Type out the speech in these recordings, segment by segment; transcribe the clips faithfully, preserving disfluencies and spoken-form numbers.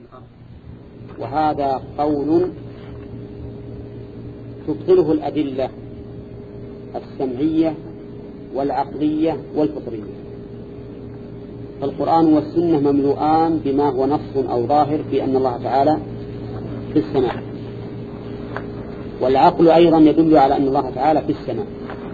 وهذا قول تبطله الأدلة السمعية والعقلية والفطرية. فالقرآن والسنة مملوءان بما هو نص أو ظاهر في أن الله تعالى في السماء، والعقل أيضا يدل على أن الله تعالى في السماء،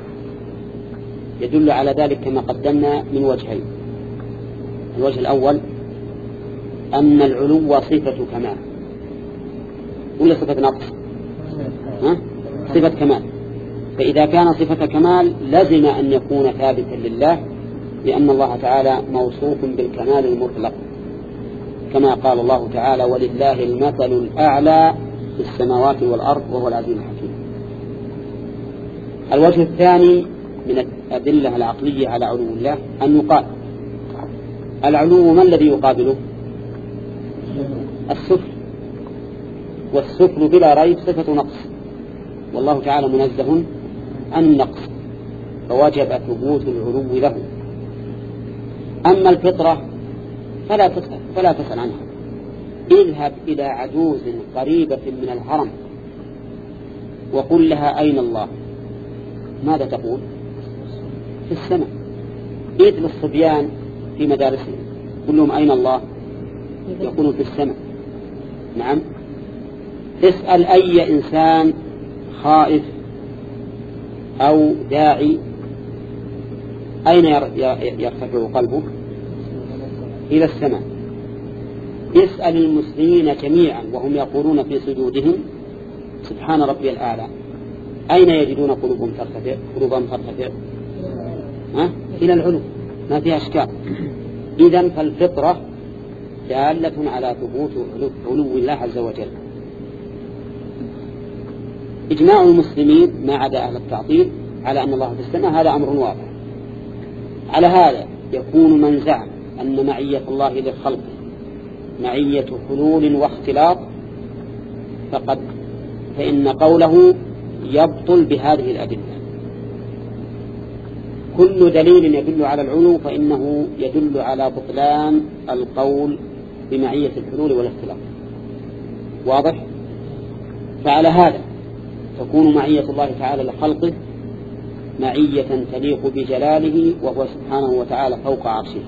يدل على ذلك كما قدمنا من وجهين. الوجه الأول أن العلو صفة كمال ولا صفة نقص؟ ها؟ صفة كمال. فإذا كان صفة كمال لزم أن يكون ثابتا لله، لأن الله تعالى موصوف بالكمال المطلق، كما قال الله تعالى: ولله المثل الأعلى في السماوات والأرض وهو العزيز الحكيم. الوجه الثاني من الأدلة العقلية على علو الله أن يقال العلو ما الذي يقابله؟ السفل، والسفل بلا ريب صفة نقص، والله تعالى منزه عن النقص، فوجب ثبوت العلو له. أما الفطرة فلا تسأل, فلا تسأل عنها. اذهب إلى عجوز قريبة من الحرم وقل لها: أين الله؟ ماذا تقول؟ في السماء. إذ الصبيان في مدارسهم قل لهم: أين الله؟ يقولون في السماء. نعم. اسأل أي إنسان خائف أو داعي أين يرتفع قلبه؟ إلى السماء. اسأل المسلمين جميعا وهم يقولون في سجودهم: سبحان ربي الأعلى، أين يجدون قلوبهم ترتفع؟ قلوبهم ترتفع ها؟ إلى العلو، ما فيها أشكال. إذن فالفطرة دالة على ثبوت علو الله عز وجل. إجماع المسلمين ما عدا أهل التعطيل على أن الله في السماء هذا أمر واضح. على هذا يكون من زعم أن معية الله للخلق معية حلول واختلاط فقد فإن قوله يبطل بهذه الأدلة. كل دليل يدل على العلو فإنه يدل على بطلان القول بمعية الحلول والاختلاط. واضح؟ فعلى هذا تكون معية الله تعالى لخلقه معية تليق بجلاله، وهو سبحانه وتعالى فوق عرشه،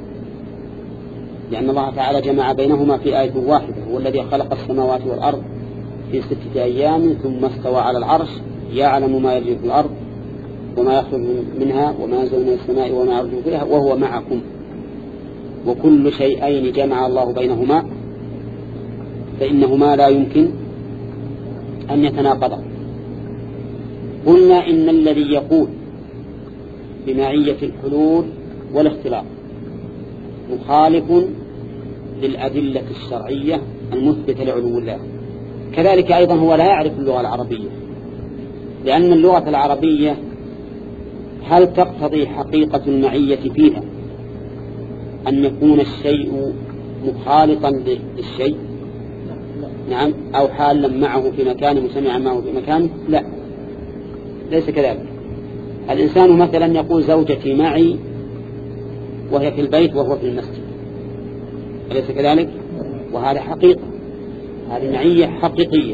لأن الله تعالى جمع بينهما في آية واحدة: هو الذي خلق السماوات والأرض في ستة أيام ثم استوى على العرش يعلم ما يجري في الأرض وما يخرج منها وما ينزل من السماء وما يعرج فيها وهو معكم. وكل شيئين جمع الله بينهما فإنهما لا يمكن أن يتناقضا. قلنا إن الذي يقول بمعية الحلول والاختلاط مخالف للأدلة الشرعية المثبتة لعلو الله. كذلك أيضا هو لا يعرف اللغة العربية، لأن اللغة العربية هل تقتضي حقيقة المعية فيها أن يكون الشيء مخالطا للشيء؟ نعم. أو حالا معه في مكان مسمعا معه في مكان؟ لا، ليس كذلك. الإنسان مثلا يقول: زوجتي معي وهي في البيت وهو في المسجد، أليس كذلك؟ وهذا حقيقة، هذه معية حقيقية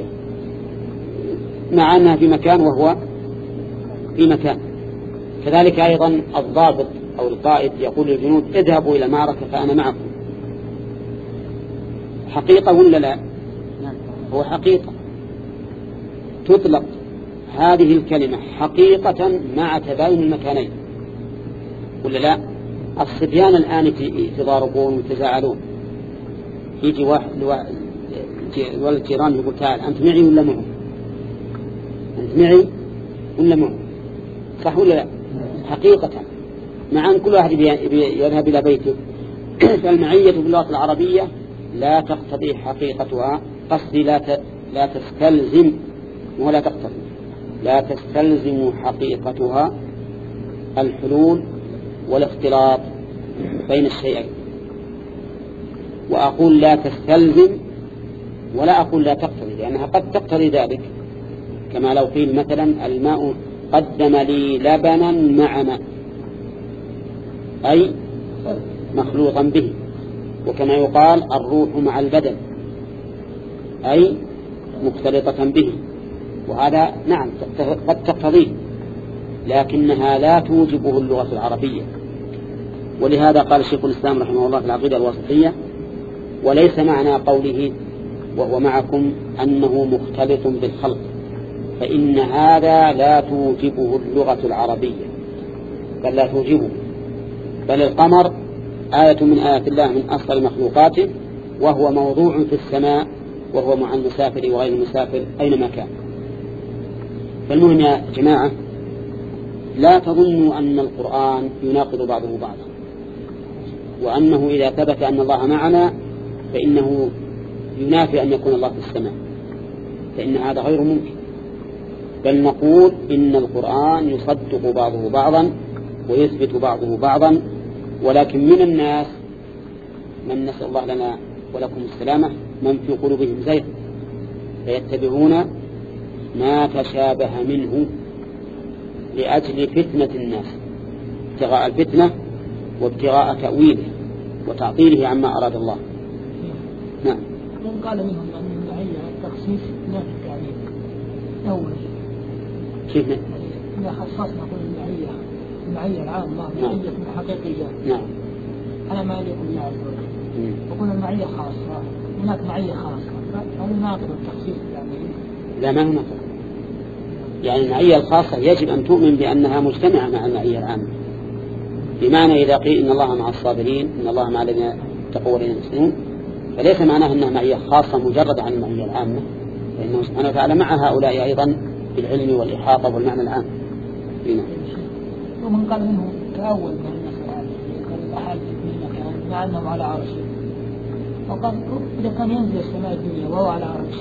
مع أنها في مكان وهو في مكان. كذلك أيضا الضابط أو القائد يقول للجنود: اذهبوا إلى المعركة فأنا معكم. حقيقة ولا لا؟ هو حقيقة. تطلق هذه الكلمة حقيقة مع تباين المكانين ولا لا؟ الصبيان الآن يتضاربون ويتزاعلون، يجي واحد ولد جيران يقول: تعال أنت معي ولا معه؟ أنت معي ولا معه؟ صح ولا لا؟ حقيقة، مع أن كل واحد يذهب إلى بيته. فالمعية باللغة العربية لا تقتضي حقيقتها، قصدي لا لا تستلزم ولا تقتضي لا تستلزم حقيقتها الحلول والاختلاط بين الشيئين. وأقول لا تستلزم ولا أقول لا تقتضي، لأنها قد تقتضي ذلك، كما لو قيل مثلا: الماء قدم لي لبنا مع ماء، أي مخلوطا به. وكما يقال: الروح مع البدن، أي مختلطة به، وهذا نعم قد تقتضيه، لكنها لا توجبه اللغة العربية. ولهذا قال شيخ الإسلام رحمه الله في العقيدة الواسطية: وليس معنى قوله وهو معكم أنه مختلط بالخلق، فإن هذا لا توجبه اللغة العربية، بل لا توجبه، بل القمر آية من آيات الله من أصغر مخلوقاته، وهو موضوع في السماء، وهو مع المسافر وغير المسافر أينما كان. فالمهم يا جماعة، لا تظنوا أن القرآن يناقض بعضه بعضا، وأنه إذا ثبت أن الله معنا فإنه ينافي أن يكون الله في السماء، فإن هذا غير ممكن. بل نقول إن القرآن يصدق بعضه بعضا ويثبت بعضه بعضا، ولكن من الناس من نسأل الله لنا ولكم السلامة من في قلوبهم زيغ فيتبعون ما تشابه منه لأجل فتنة الناس، ابتغاء الفتنة وابتغاء تأويله وتعطيله عما أراد الله. نعم. من قال منهم أن المعية التخصيص نافي التعليم أول كيف؟ إذا خصصنا نقول المعية المعية العامة معية حقيقية نعم على ما يليق بالله عز وجل، وقلنا المعية خاصة هناك معية خاصة، هل ناقض التخصيص التعليم؟ لا، ما هو ناقض. يعني المعية الخاصة يجب أن تؤمن بأنها مجتمعة مع المعية العامة، بمعنى إذا قيل إن الله مع الصابرين إن الله مع الذين اتقوا والذين يحسنون، فليس معناه أنها معية خاصة مجرد عن المعية العامة، فإنه سبحانه وتعالى مع هؤلاء أيضا بالعلم والإحاطة والمعنى العام. هنا. ومن قال منه تأول من المسألة قال الأحد من مع أنه على عرشه، وقال إذا كان ينزل السماء الدنيا وهو على عرش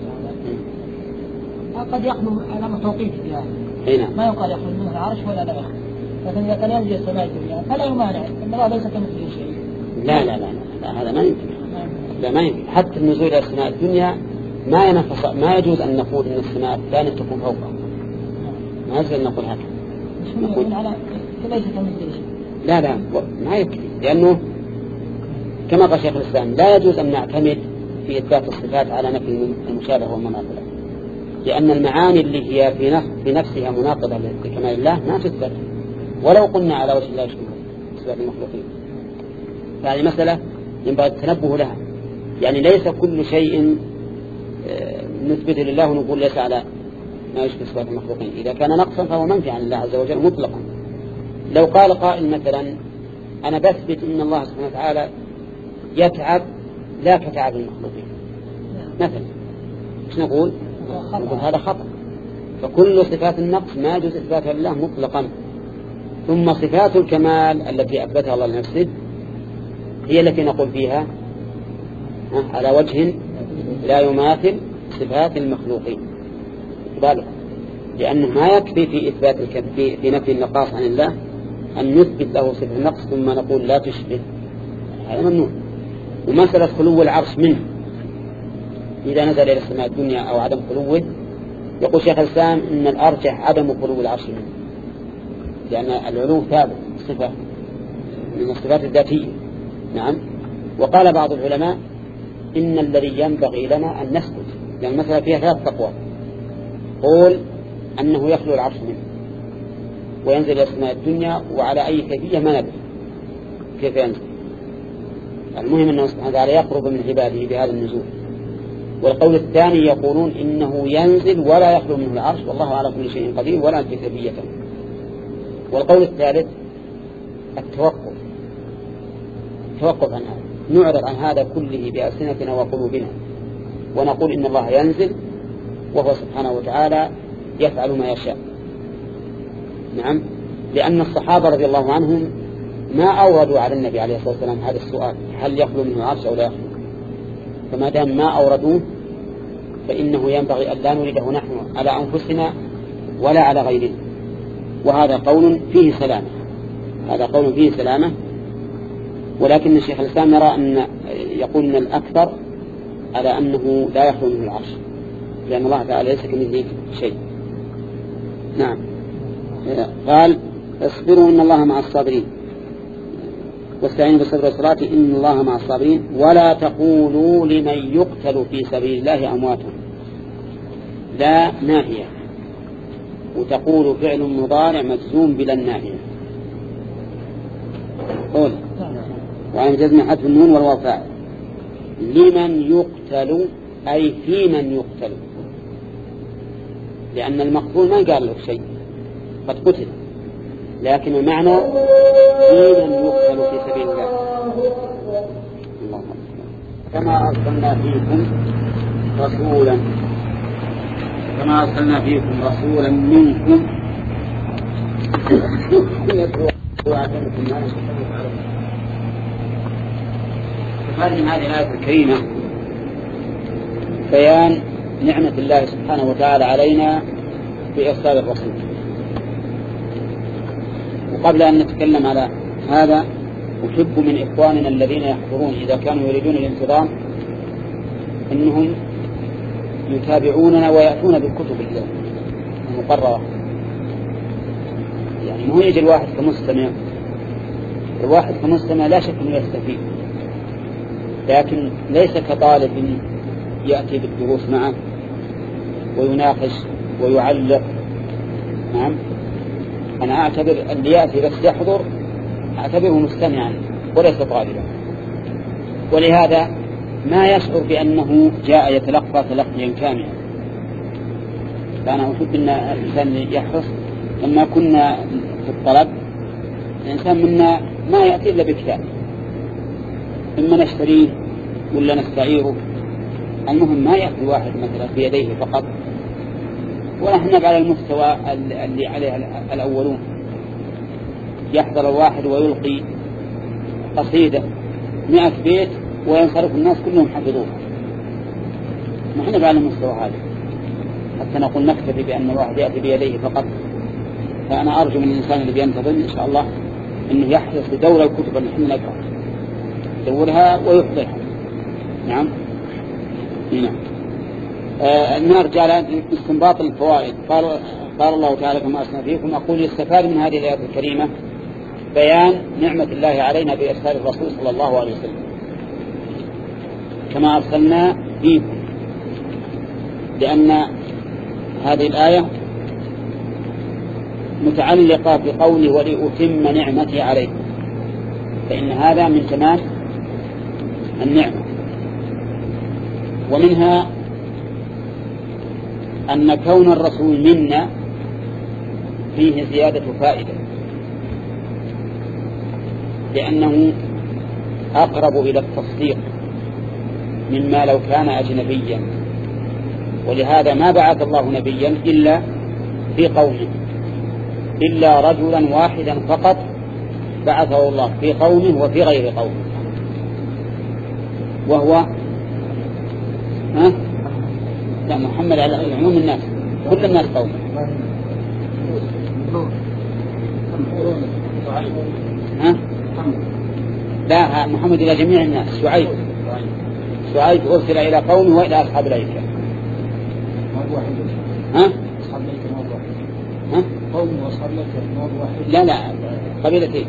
قد يخلو علامة توقيت فيها، ما يقال يخلو منه العرش ولا لا يخلو، لكن إذا كان ينزل السماء الدنيا فلا يمانع أن الله ليس كمثله شيء. لا لا لا, لا هذا ما يمكن. لا ما يمكن. حتى النزول إلى السماء الدنيا ما ينفص، ما يجوز أن نقول أن السماء الثانية تكون فوقها، ما يجوز أن نقول هكذا. نقول على ليس كمثله شيء. لا لا ما يمكن، لأنه كما قال شيخ الإسلام لا يجوز أن نعتمد في إثبات الصفات على نفي المشابه والمناقضة، لأن المعاني اللي هي في نفسها مناقضة لكمال الله ما تثبت ولو قلنا على وجه الله يشبه صفات المخلوقين. فهذه مسألة ينبغي التنبه لها، يعني ليس كل شيء نثبت لله ونقول ليس على ما يشبه صفات المخلوقين. إذا كان نقصا فهو منفي عن الله عز وجل مطلقا. لو قال قائل مثلا أنا بثبت إن الله سبحانه وتعالى يتعب لا كتعب المخلوقين مثلا، ايش نقول؟ نقول هذا خطأ. فكل صفات النقص ما يجوز إثباتها لله مطلقا. ثم صفات الكمال التي أثبتها الله لنفسه هي التي نقول فيها على وجه لا يماثل صفات المخلوقين، لأنه ما يكفي في إثبات في, في نفي النقاص عن الله أن نثبت له صفة النقص ثم نقول لا تشبه، هذا ممنوع. ومسألة خلو العرش منه إذا نزل إلى السماء الدنيا أو عدم خلوه، يقول شيخ الإسلام إن الأرجح عدم خلو العرش منه، لأن العلو ثابت صفة من الصفات الذاتية. نعم. وقال بعض العلماء إن الذي ينبغي لنا أن نسكت، لأن المسألة فيها ثلاث تقوى. قول أنه يخلو العرش منه وينزل إلى السماء الدنيا وعلى أي كيفية ما ندري كيف ينزل، المهم أنه سبحانه وتعالى يقرب من عباده بهذا النزول. والقول الثاني يقولون إنه ينزل ولا يخلو منه العرش والله على كل شيء قدير ولا ندري كيفيته. والقول الثالث التوقف توقف عن هذا، نعرض عن هذا كله بألسنتنا وقلوبنا ونقول إن الله ينزل وهو سبحانه وتعالى يفعل ما يشاء. نعم. لأن الصحابة رضي الله عنهم ما أوردوا على النبي عليه الصلاة والسلام هذا السؤال هل يخلو منه العرش أو لا يخلو، فما دام ما أوردوه فإنه ينبغي أن لا نريده نحن على أنفسنا ولا على غيرنا. وهذا قول فيه سلامة، هذا قول فيه سلامة. ولكن الشيخ الإسلام يرى أن يقول أن الأكثر على أنه لا يخلو منه العرش، لأن الله تعالى ليس كمثله شيء. نعم. قال اصبروا إن الله مع الصابرين. واستعينوا بالصبر والصلاة إن الله مع الصابرين. ولا تقولوا لمن يقتل في سبيل الله أموات، لا ناهية، وتقول فعل مضارع مجزوم بلا الناهية. قول وعن جزم حذف النون والواو فاعل. لمن يقتل أي في من يقتل، لأن المقتول ما قال له شيء، قد قتل، لكن المعنى في من يقتل في سبيل الله. الله كما أرسلنا فيكم رسولا كما أرسلنا فيكم رسولا منكم يتلو عليكم ما نزل عليكم. هذه هذه الآية الكريمة بيان نعمة الله سبحانه وتعالى علينا بإرسال الرسول. وقبل أن نتكلم على هذا أحب من إخواننا الذين يحضرون إذا كانوا يريدون الانتظام أنهم يتابعوننا ويأتون بالكتب المقررة. يعني مو يجي الواحد كمستمع، الواحد كمستمع لا شك أنه يستفيد، لكن ليس كطالب يأتي بالدروس معه ويناقش ويعلق. نعم، أنا أعتبر اللي يأتي بس يحضر أعتبره مستمعا وليس طالبا، ولهذا ما يشعر بأنه جاء يتلقى تلقيا كاملا. فأنا أحب أن الإنسان يحرص. لما كنا في الطلب الإنسان منا ما يأتي إلا بكتاب، إما نشتريه ولا نستعيره، المهم ما يأتي واحد مثلا بيديه فقط. ونحن على المستوى اللي عليه الأولون، يحضر الواحد ويلقي قصيدة مئة بيت وينصرف الناس كلهم حفظوها. نحن على المستوى هذا حتى نقول نكتفي بأن الواحد يأتي بيديه فقط. فأنا أرجو من الإنسان اللي بينتظر إن شاء الله أنه يحرص بدور الكتب اللي نحن نقرأ، يدورها ويحضرها. نعم نعم. آه نرجع لاستنباط الفوائد. قال قال الله تعالى كما أرسلنا فيكم. أقول يستفاد من هذه الآية الكريمة بيان نعمة الله علينا بإرسال الرسول صلى الله عليه وسلم كما أرسلنا فيكم، لأن هذه الآية متعلقة بقوله ولأتم نعمتي عليكم، فإن هذا من تمام النعمة. ومنها أن كون الرسول منا فيه زيادة فائدة، لأنه أقرب إلى التصديق مما لو كان أجنبيا. ولهذا ما بعث الله نبيا إلا في قومه، إلا رجلا واحدا فقط بعثه الله في قومه وفي غير قومه، وهو ها؟ لا محمد على عموم الناس، كل الناس قومه. ها؟ لا محمد إلى جميع الناس. شعيب شعيب أرسل إلى قومه وإلى أصحاب الأيكة. ها؟ ها؟ قوم وأصحاب الأيكة. لا لا قبيلتين.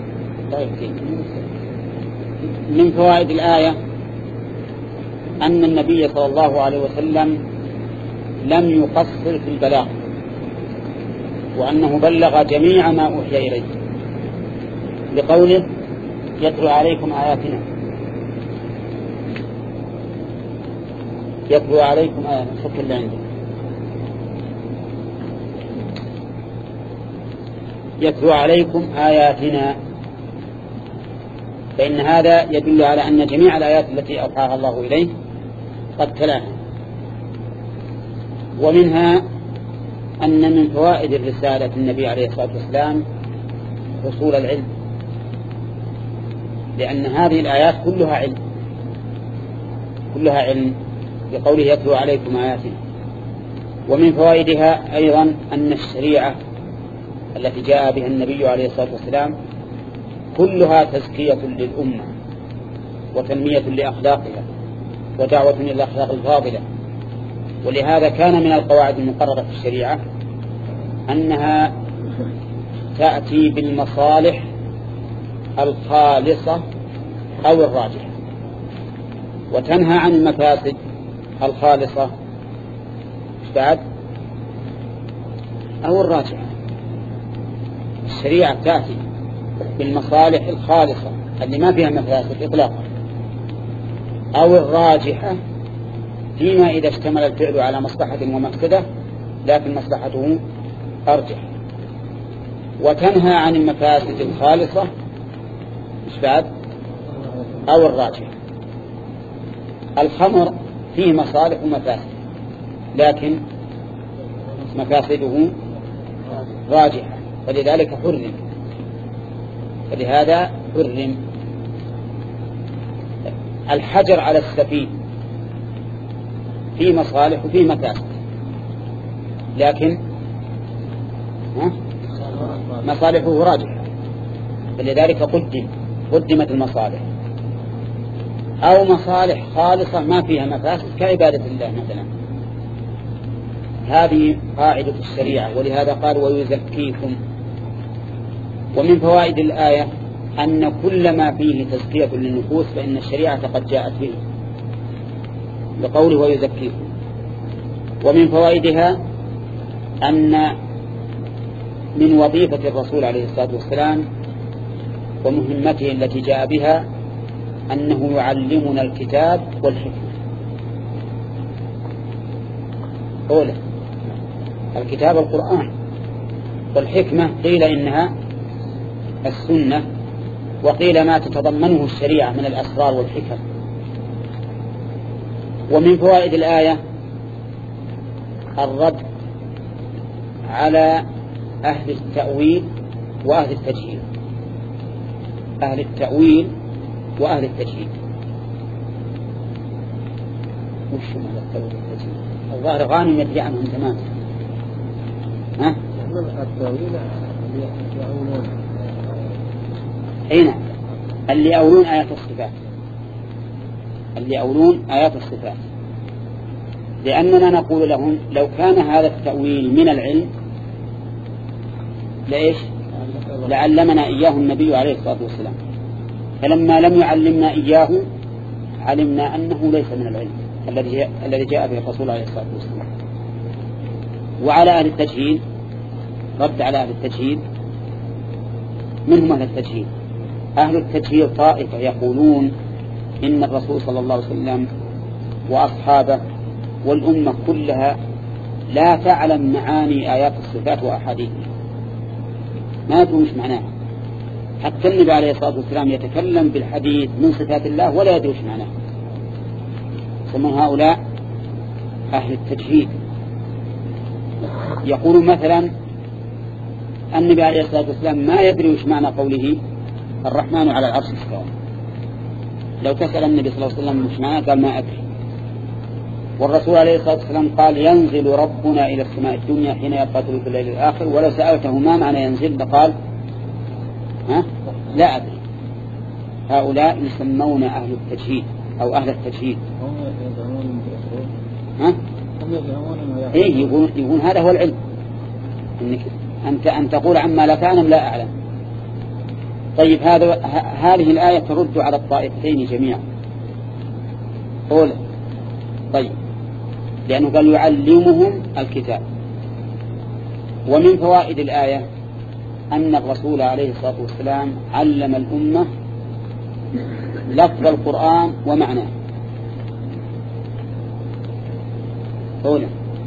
من فوائد الآية أن النبي صلى الله عليه وسلم لم يقصر في البلاغ، وأنه بلغ جميع ما أوحي إليه، لقوله يتلو عليكم آياتنا يتلو عليكم آياتنا الصف اللي عنده يتلو عليكم آياتنا، فإن هذا يدل على أن جميع الآيات التي أوحاها الله إليه قد تلاها. ومنها أن من فوائد الرسالة النبي عليه الصلاة والسلام حصول العلم، لأن هذه الآيات كلها علم كلها علم بقوله يتلو عليكم آياتنا. ومن فوائدها أيضا أن الشريعة التي جاء بها النبي عليه الصلاة والسلام كلها تزكية للأمة وتنمية لأخلاقها ودعوة إلى الأخلاق الفاضلة. ولهذا كان من القواعد المقررة في الشريعة أنها تأتي بالمصالح الخالصة أو الراجحة، وتنهى عن المفاسد الخالصة بعد أو الراجحة. الشريعة تأتي بالمصالح الخالصة اللي ما فيها مفاسد إطلاقا، أو الراجحة فيما إذا اشتمل الفعل على مصلحة ومفسدة لكن مصلحته أرجح. وتنهى عن المفاسد الخالصة مش بعد أو الراجحة. الخمر فيه مصالح ومفاسد لكن مفاسده راجحة، فلذلك حرم، فلهذا حرم. الحجر على السفين فيه مصالح وفيه مفاسد لكن مصالحه راجحة، فلذلك قدم قدمت المصالح. أو مصالح خالصة ما فيها مفاسد كعبادة الله مثلا. هذه قاعدة الشريعة، ولهذا قال ويزكيكم. ومن فوائد الآية أن كل ما فيه تزكية للنفوس فإن الشريعة قد جاءت به بقوله ويزكيكم. ومن فوائدها أن من وظيفة الرسول عليه الصلاة والسلام ومهمته التي جاء بها أنه يعلمنا الكتاب والحكمة. أولا الكتاب القرآن، والحكمة قيل إنها السنة، وقيل ما تتضمنه الشريعة من الأسرار والحكم. ومن فوائد الآية الرد على أهل التأويل وأهل التجهيل. أهل التأويل وأهل التجهيل وش ماذا التأويل والتجهيل؟ الظاهر غانم يدري عنهم تماما. ها؟ التأويل يأولون حين اللي يأولون آيات الصفات، اللي يأولون آيات الصفات، لأننا نقول لهم لو كان هذا التأويل من العلم لإيش لعلمنا إياه النبي عليه الصلاة والسلام، فلما لم يعلمنا إياه علمنا أنه ليس من العلم الذي الذي جاء به الرسول عليه الصلاة والسلام. وعلى أهل التجهيل رد على أهل التجهيل. منهم أهل التجهيل؟ أهل التجهيل طائفة يقولون إن الرسول صلى الله عليه وسلم وأصحابه والأمة كلها لا تعلم معاني آيات الصفات وأحاديثها، ما يدرون مش معناها. حتى النبي عليه الصلاة والسلام يتكلم بالحديث من صفات الله ولا يدري مش معناها. ثم هؤلاء أهل التجهيل يقولون مثلا النبي عليه الصلاة والسلام ما يدري وش معنى قوله الرحمن على العرش استوى. لو تسأل النبي صلى الله عليه وسلم وش معنى قال ما أدري. والرسول عليه الصلاة والسلام قال ينزل ربنا إلى السماء الدنيا حين يبقى ثلث الليل الآخر، ولو سألته ما معنى ينزل لقال ها لا أدري. هؤلاء يسمون أهل التجهيل أو أهل التجهيل. ها؟ إيه يقول يقول هذا هو العلم، إنك أنت أن تقول عما لا تعلم لا أعلم. طيب هذا هذه الآية ترد على الطائفتين جميعا. أولا طيب لأنه قال يعلمهم الكتاب. ومن فوائد الآية أن الرسول عليه الصلاة والسلام علم الأمة لفظ القرآن ومعناه. أولا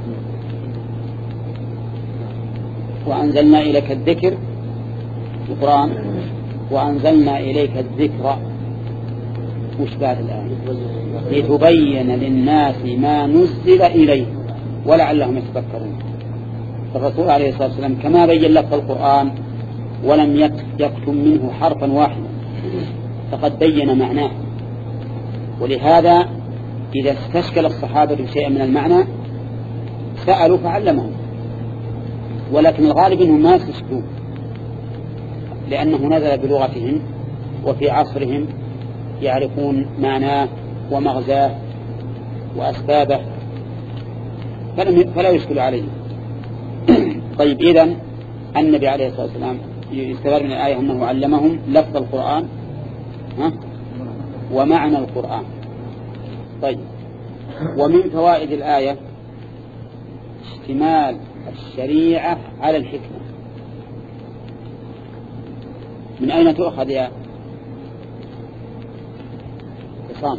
وأنزلنا إليك الذكر القرآن وأنزلنا إليك الذكر وش بعد الآن لتبين للناس ما نزل إليه ولعلهم يتفكرون. الرسول عليه الصلاة والسلام كما بين لفظ القرآن ولم يكتم منه حرفا واحدا فقد بين معناه. ولهذا إذا استشكل الصحابة بشيء من المعنى سألوا فعلمهم، ولكن الغالب أنهم ما يستشكلون لأنه نزل بلغتهم وفي عصرهم يعرفون معناه ومغزاه وأسبابه فلا يشكل عليه. طيب إذن النبي عليه الصلاة والسلام يستفاد من الآية أنه علمهم لفظ القرآن ها؟ ومعنى القرآن. طيب، ومن فوائد الآية اشتمال الشريعة على الحكمة. من أين تؤخذ يا حسام؟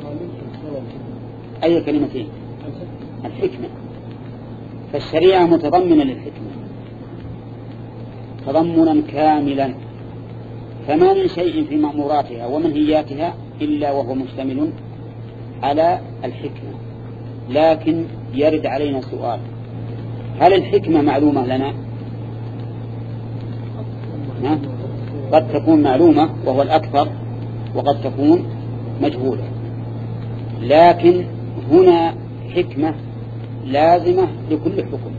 أي كلمتين؟ الحكمة. فالشريعة متضمنة للحكمة تضمنا كاملا، فما من شيء في مأموراتها ومنهياتها إلا وهو مشتمل على الحكمة. لكن يرد علينا سؤال: هل الحكمة معلومة لنا؟ قد تكون معلومة وهو الأكثر، وقد تكون مجهولة. لكن هنا حكمة لازمة لكل حكم،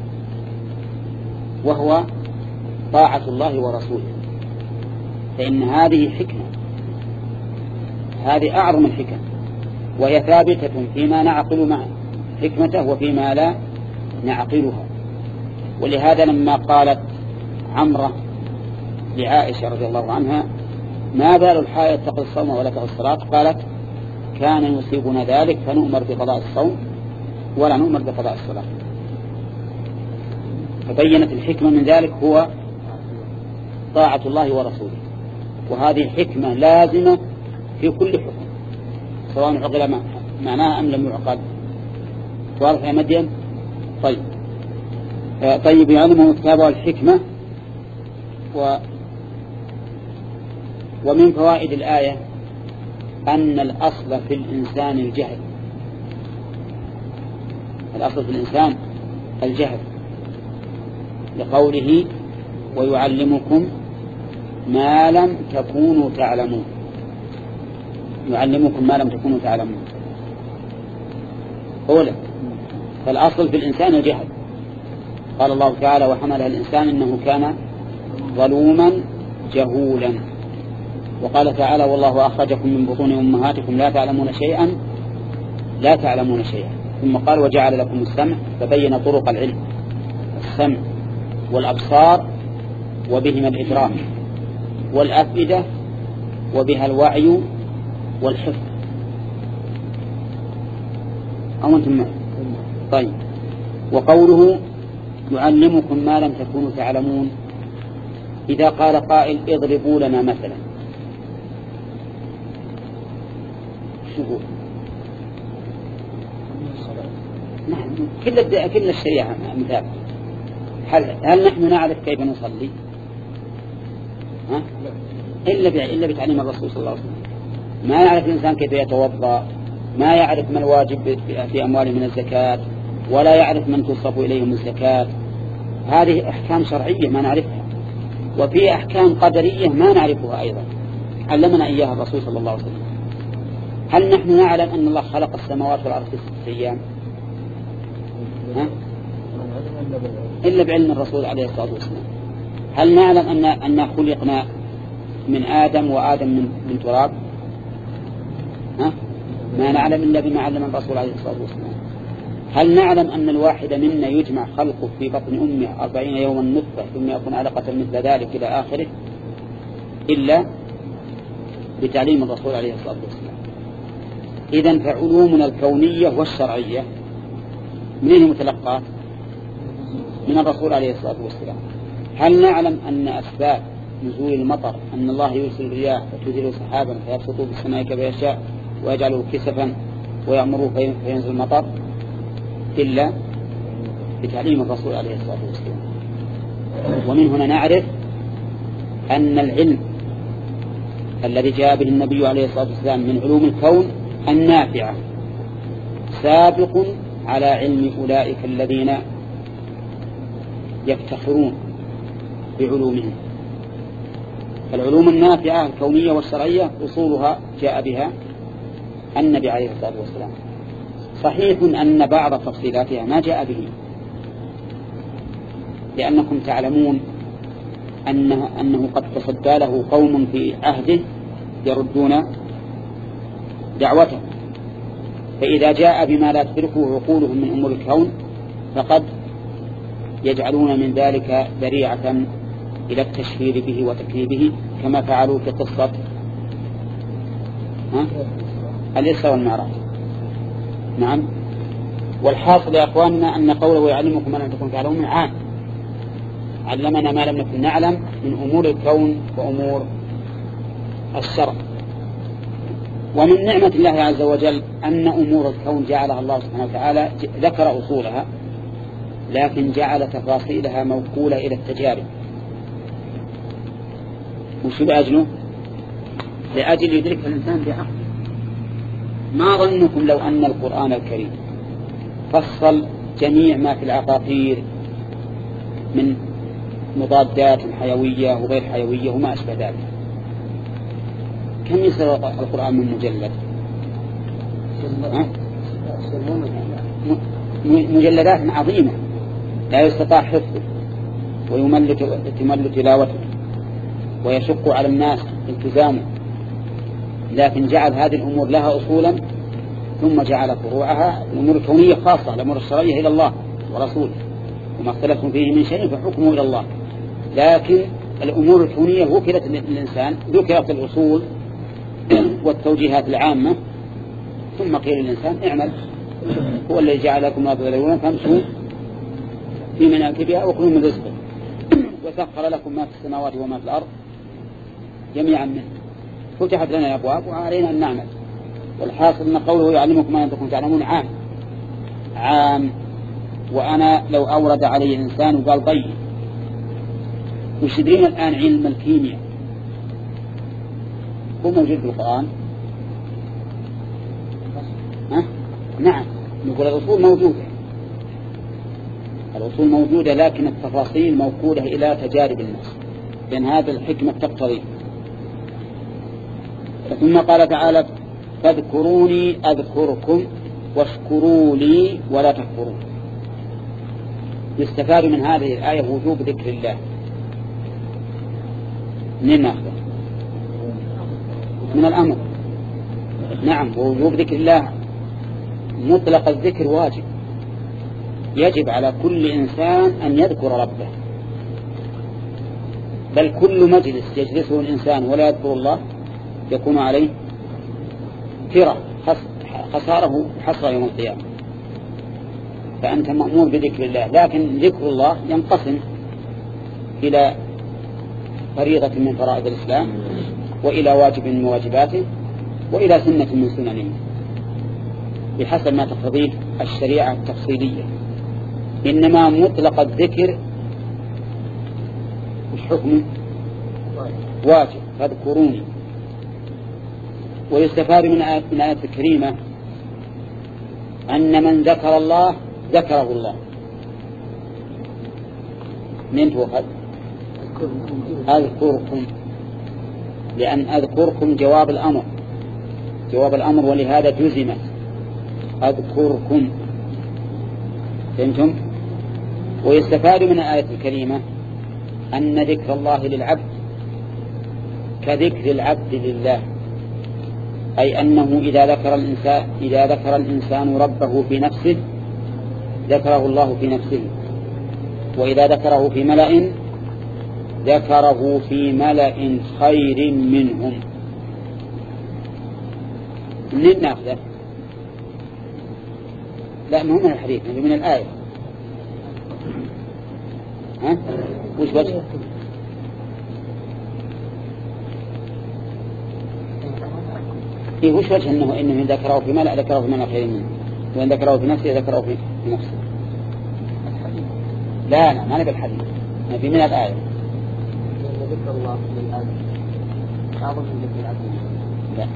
وهو طاعة الله ورسوله، فإن هذه حكمة، هذه أعظم الحكم، وهي ثابتة فيما نعقل مع حكمته وفيما لا نعقلها. ولهذا لما قالت عمرة لعائشة رضي الله عنها: ما بال الحائض تقضي الصوم ولا تقضي الصلاة؟ قالت: كان يصيبنا ذلك فنؤمر بقضاء الصوم ولا نؤمر بقضاء الصلاة. فبينت الحكمة من ذلك هو طاعة الله ورسوله، وهذه حكمة لازمة في كل حكم سواء عقل معناها أم لم يعقل. واضح يا مدين؟ طيب طيب يعلمه الكتاب والحكمة. و ومن فوائد الآية أن الأصل في الإنسان الجهل. الأصل في الإنسان الجهل، لقوله: ويعلمكم ما لم تكونوا تعلمون. يعلمكم ما لم تكونوا تعلمون أولا، فالأصل في الإنسان الجهل. قال الله تعالى: وحملها الإنسان إنه كان ظلوما جهولا. وقال تعالى: والله أخرجكم من بطون أمهاتكم لا تعلمون شيئا لا تعلمون شيئا. ثم قال: وجعل لكم السمع، فبين طرق العلم: السمع والأبصار وبهما الإدراك، والأفئدة وبها الوعي والحفظ. أو أنتم؟ طيب، وقوله: يعلمكم ما لم تكونوا تعلمون. إذا قال قائل: اضربوا لنا مثلا، شو هو؟ نعم، كل كل الشريعة مثال. هل هل نحن نعرف كيف نصلي؟ ها؟ إلا إلا بتعليم الرسول صلى الله عليه وسلم. ما يعرف الإنسان كيف يتوضأ، ما يعرف ما الواجب في أمواله من الزكاة، ولا يعرف من تصرف إليهم الزكاة. هذه أحكام شرعية ما نعرفها، وفي أحكام قدرية ما نعرفها أيضا، علمنا إياها الرسول صلى الله عليه وسلم. هل نحن نعلم أن الله خلق السماوات والأرض في ستة أيام؟ ها؟ إلا بعلم الرسول عليه الصلاة والسلام. هل نعلم أن أن خلقنا من آدم وآدم من, من تراب؟ ها؟ ما نعلم إلا بما علم الرسول عليه الصلاة والسلام. هل نعلم أن الواحد منا يجمع خلقه في بطن أمه أربعين يوما نطفة ثم يكون علقة مثل ذلك إلى آخره؟ إلا بتعليم الرسول عليه الصلاة والسلام. إذن فعلومنا الكونية والشرعية منين متلقى؟ من الرسول عليه الصلاة والسلام. هل نعلم أن أسباب نزول المطر أن الله يرسل الرياح فتزيل سحابا فيبسطه بالسماء كيف يشاء ويجعله كسفا ويأمره فينزل المطر؟ إلا بتعليم الرسول عليه الصلاة والسلام. ومن هنا نعرف أن العلم الذي جاء به النبي عليه الصلاة والسلام من علوم الكون النافعة سابق على علم أولئك الذين يفتخرون بعلومهم. العلوم النافعة الكونية والشرعية أصولها جاء بها النبي عليه الصلاة والسلام. صحيح أن بعض تفصيلاتها ما جاء به، لأنكم تعلمون أنه, أنه قد تصدى له قوم في عهده يردون دعوته، فإذا جاء بما لا تدركه عقولهم من أمور الكون فقد يجعلون من ذلك ذريعة إلى التشهير به وتكذيبه، كما فعلوا في قصة ها؟ الإسراء والمعراج. نعم. والحاصل يا أخواننا أن قوله يعلمكم ما لم تكن تعلمون عام، علمنا ما لم نكن نعلم من أمور الكون وأمور الشرع. ومن نعمة الله عز وجل أن أمور الكون جعلها الله سبحانه وتعالى ذكر أصولها، لكن جعل تفاصيلها موكولة إلى التجارب. وش لأجله؟ لأجل يدرك الإنسان بعقله. ما ظنكم لو أن القرآن الكريم فصل جميع ما في العقاقير من مضادات حيوية وغير حيوية وما أشبه ذلك، كم يصير القرآن من مجلد؟ مجلدات عظيمة لا يستطاع حفظه ويمل تمل تلاوته ويشق على الناس التزامه، لكن جعل هذه الأمور لها أصولا ثم جعل فروعها الأمور الكونية خاصة، الأمور الشرعية إلى الله ورسوله، وما اختلفتم فيه من شيء فحكمه إلى الله. لكن الأمور الكونية وكلت للإنسان، ذكرت الأصول والتوجيهات العامة، ثم قيل للإنسان اعمل، هو الذي جعل لكم ما تذرون فامشوا في مناكبها وكلوا من رزقه وسخر لكم ما في السماوات وما في الأرض جميعا منه، فتحت لنا الأبواب وعلينا أن نعمل. والحاصل أن قوله يعلمكم ما أنتم تعلمون عام عام. وأنا لو أورد علي إنسان وقال طيب وش يدرينا الآن علم الكيمياء هو موجود في القرآن؟ ها؟ نعم، نقول الأصول موجودة، الأصول موجودة، لكن التفاصيل موكولة إلى تجارب الناس، لأن هذا الحكمة تقتضي. ثم قال تعالى فاذكروني أذكركم واشكروا لي ولا تكفرون. يستفاد من هذه الآية وجوب ذكر الله. منين نأخذه؟ من الأمر. نعم، ووجوب ذكر الله مطلق الذكر واجب، يجب على كل إنسان أن يذكر ربه، بل كل مجلس يجلسه الإنسان ولا يذكر الله يكون عليه ترى خساره حسرة يوم القيامة. فأنت مأمور بذكر الله، لكن ذكر الله ينقسم إلى فريضة من فرائض الإسلام، وإلى واجب من واجباته، وإلى سنة من سننه، بحسب ما تقتضيه الشريعة التفصيلية. إنما مطلق الذكر وش حكمه؟ واجب، فاذكروني. ويستفاد من آية من آية الكريمة أن من ذكر الله ذكره الله. من تؤخذ؟ أذكركم، لأن أذكركم جواب الأمر، جواب الأمر، ولهذا جزمت أذكركم. فهمتم؟ ويستفاد من الآية الكريمة أن ذكر الله للعبد كذكر العبد لله، أي أنه إذا ذكر الإنسان إذا ذكر الإنسان ربه في نفسه ذكره الله في نفسه، وإذا ذكره في ملأ ذكره في ملأ خير منهم. منين نأخذه؟ لا، مو من الحديث، من الآية. ها؟ وش وجه؟ إيه وش وجه إنه إنه من ذكره في ملأ ذكره في ملأ خير منه، وإن ذكره في نفسه ذكره في نفسه. لا لا، ما نبي الحديث، نبي من الآية. ذكر الله في الآية أعظم من ذكر العبد. لا.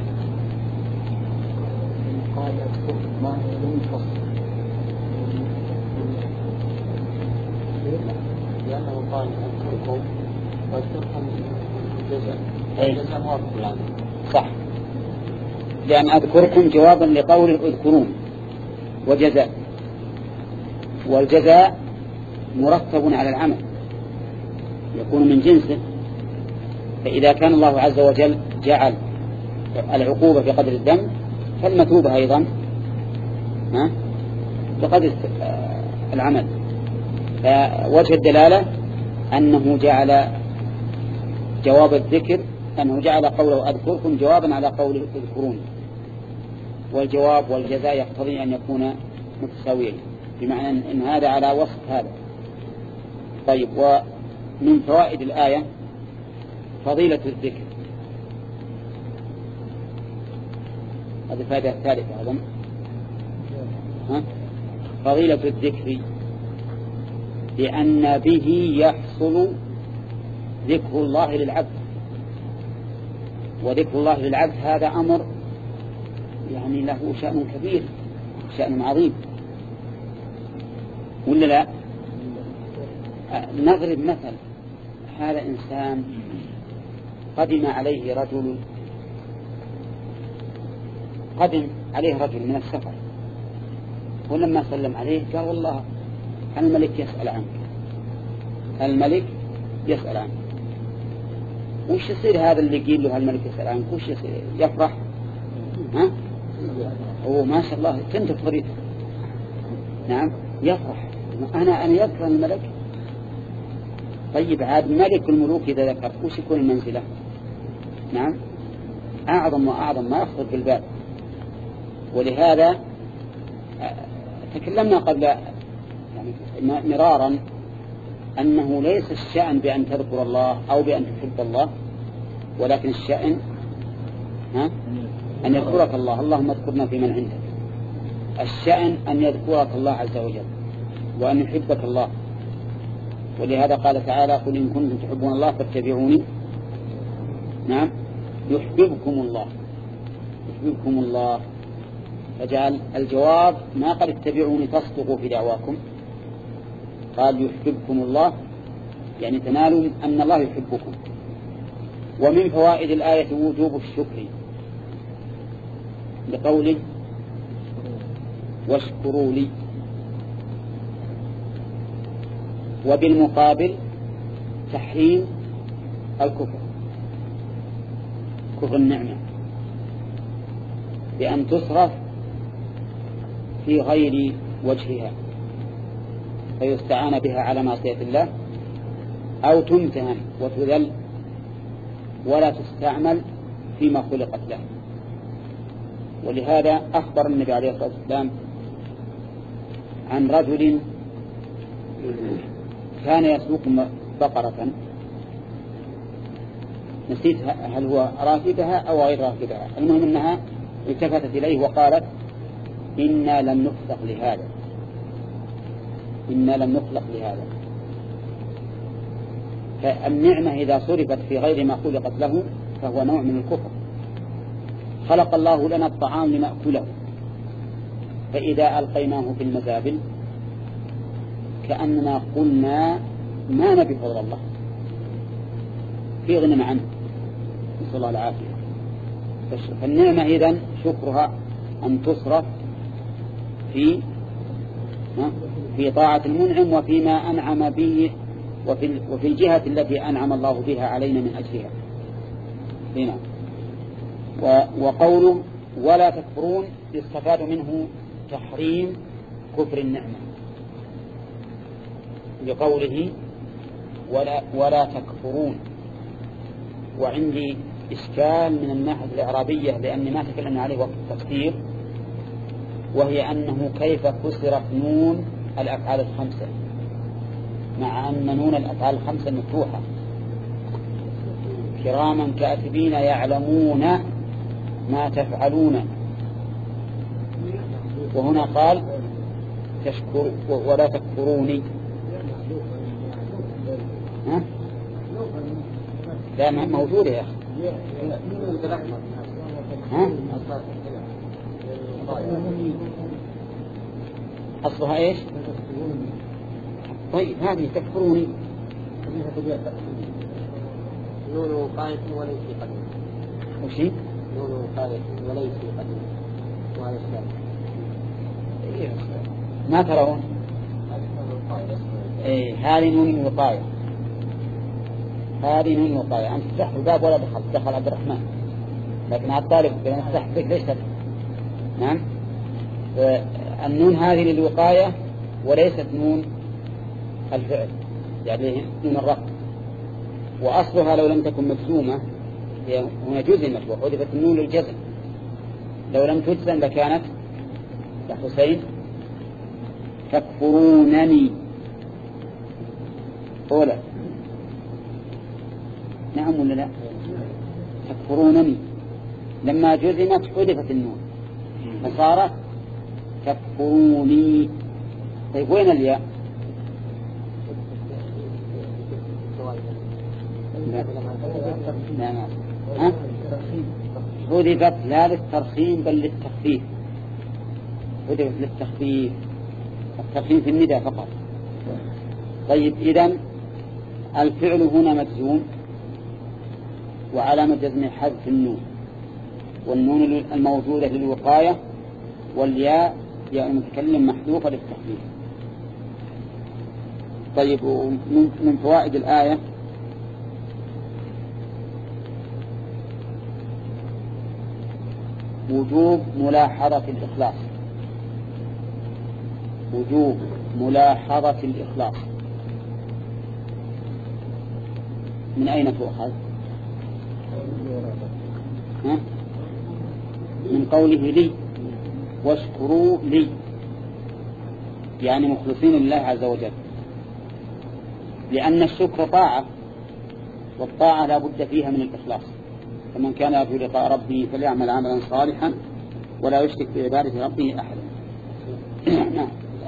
قال اذكر ما ينفصل لأنه قال أذكركم وأذكركم جزاء. جزاء موافق الآن. صح، لأن أذكركم جوابا لقول اذكرون وجزاء، والجزاء مرتب على العمل يكون من جنسه. فإذا كان الله عز وجل جعل العقوبة بقدر الذنب فالمثوبة أيضا بقدر العمل. فوجه الدلالة أنه جعل جواب الذكر أنه جعل قوله أذكركم جوابا على قوله اذكرون، والجواب والجزاء يقتضي أن يكون متساويين، بمعنى أن هذا على وصف هذا. طيب، ومن فوائد الآية فضيلة الذكر، هذه الفائدة الثالثة أيضا، فضيلة الذكر لأن به يحصل ذكر الله للعبد، وذكر الله للعبد هذا أمر يعني له شأن كبير، شأن عظيم، ولا لا؟ نضرب مثل، هذا إنسان قدم عليه رجل قدم عليه رجل من السفر، ولما سلم عليه قال والله الملك يسأل عنك، الملك يسأل عنك. وش يصير هذا اللي يقول له الملك يسأل عنك؟ وش يصير؟ يفرح؟ ها؟ أوه ما شاء الله كنت فريد. نعم يفرح، أنا أنا يذكر الملك. طيب عاد ملك الملوك إذا ذكر وش يكون المنزلة؟ نعم أعظم وأعظم ما يخطر بالبال. ولهذا تكلمنا قبل يعني مرارا أنه ليس الشأن بأن تذكر الله أو بأن تحب الله، ولكن الشأن ها أن يذكرك الله، اللهم اذكرنا في من عندك. الشأن أن يذكرك الله عز وجل وأن يحبك الله. ولهذا قال تعالى قل إن كنتم تحبون الله فاتبعوني نعم يحببكم الله، يحببكم الله. فجعل الجواب ما قال اتبعوني تصدقوا في دعواكم، قال يحببكم الله يعني تنالوا أن الله يحبكم. ومن فوائد الآية وجوب الشكر لقوله واشكروا لي، وبالمقابل تحريم الكفر، كفر النعمة، بأن تصرف في غير وجهها فيستعان بها على معصية الله، أو تمتهن وتذل ولا تستعمل فيما خلقت له. ولهذا أخبر النبي عليه الصلاة والسلام عن رجل كان يسوق بقرة، نسيت هل هو راكبها أو غير راكبها، المهم أنها التفتت إليه وقالت إنا لم نخلق لهذا، إنا لم نخلق لهذا. فالنعمة إذا صرفت في غير ما خلقت له فهو نوع من الكفر. خلق الله لنا الطعام لنأكله، فإذا ألقيناه في المزابل كأننا قلنا ما نبي فضل الله، في غنى عنه، نسأل الله العافية. فالنعمة إذن شكرها أن تصرف في في طاعة المنعم وفيما أنعم به، وفي وفي الجهة التي أنعم الله بها علينا من أجلها. هنا وقوله ولا تكفرون يستفاد منه تحريم كفر النعمة، لقوله ولا ولا تكفرون. وعندي إشكال من الناحية الإعرابية لأني ما تكلمنا عليه وقت التفسير، وهي أنه كيف كسرت نون الأفعال الخمسة مع أن نون الأفعال الخمسة مفتوحة، كراما كاتبين يعلمون ما تفعلون، وهنا قال تشكر ولا تكفروني. ها؟ لا موجودة يا أخي. ها؟ أصلها إيش؟ طيب هذه تكفروني نون وقاية وليس قديم. وشي؟ نون وقاية وليس قديم. وهذا الشيء ما ترون؟ إيه هذه نون وقاية، هذه نون وقاية. أنت تفتح الباب ولا دخل دخل عبد الرحمن، لكن على الطالب بين تفتح بك ليش تفتح؟ نعم. النون هذه للوقاية وليست نون الفعل، يعني نون الرفع. وأصلها لو لم تكن مجزومة هي هنا جزمت وحذفت النون للجزم، لو لم تجزم لكانت يا حسين تكفرونني أولا. نعم ولا لا؟ تكفرونني لما جزمت حذفت النون فصارت تكفروني. طيب وين الياء؟ لا لا ها؟ حذفت لا للترخيم بل للتخفيف، حذفت للتخفيف، التخفيف النداء فقط. طيب إذن الفعل هنا مجزوم وعلامة جزم حذف النون، والنون الموجودة للوقاية، والياء ياء المتكلم محذوفة للتخفيف. طيب من فوائد الآية وجوب ملاحظة الإخلاص، وجوب ملاحظة الإخلاص. من أين تؤخذ؟ ها؟ من قوله لي واشكروا لي، يعني مخلصين لله عز وجل، لأن الشكر طاعة، والطاعة لا بد فيها من الإخلاص. فمن كان يرجو لقاء ربه فليعمل عملا صالحا ولا يشرك بعبادة ربه أحدا. نعم.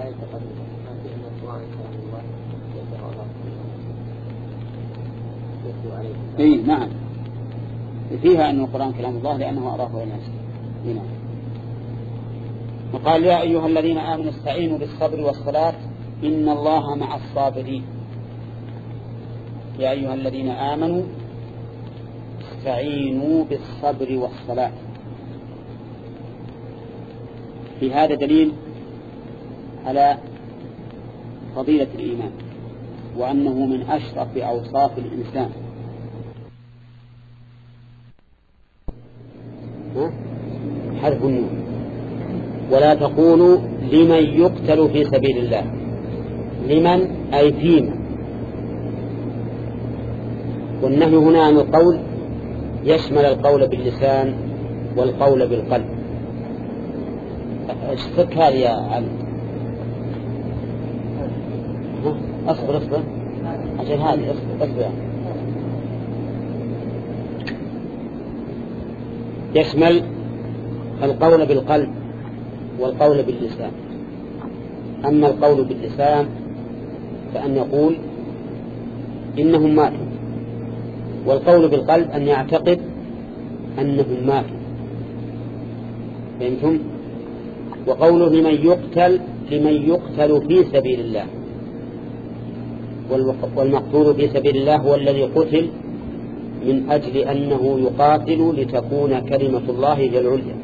اي نعم فيها أن القرآن كلام الله لأنه أضافه إلى نفسه. نعم. وقال يا أيها الذين آمنوا استعينوا بالصبر والصلاة إن الله مع الصابرين. يا أيها الذين آمنوا استعينوا بالصبر والصلاة. في هذا دليل على فضيلة الإيمان وأنه من أشرف أوصاف الإنسان. حرف النون. ولا تقولوا لمن يقتل في سبيل الله، لمن أي فيما، والنهي هنا عن القول يشمل القول باللسان والقول بالقلب. اشتك هذه يا علي، اصبر اصبر عشان هذه اصبر اصبر. يشمل القول بالقلب والقول باللسان. أما القول باللسان فأن يقول إنهم ماتوا، والقول بالقلب أن يعتقد أنهم ماتوا. فهمتم؟ وقوله لمن يقتل، لمن يقتل في سبيل الله، والمقتول في سبيل الله هو الذي قتل من أجل أنه يقاتل لتكون كلمة الله هي العليا.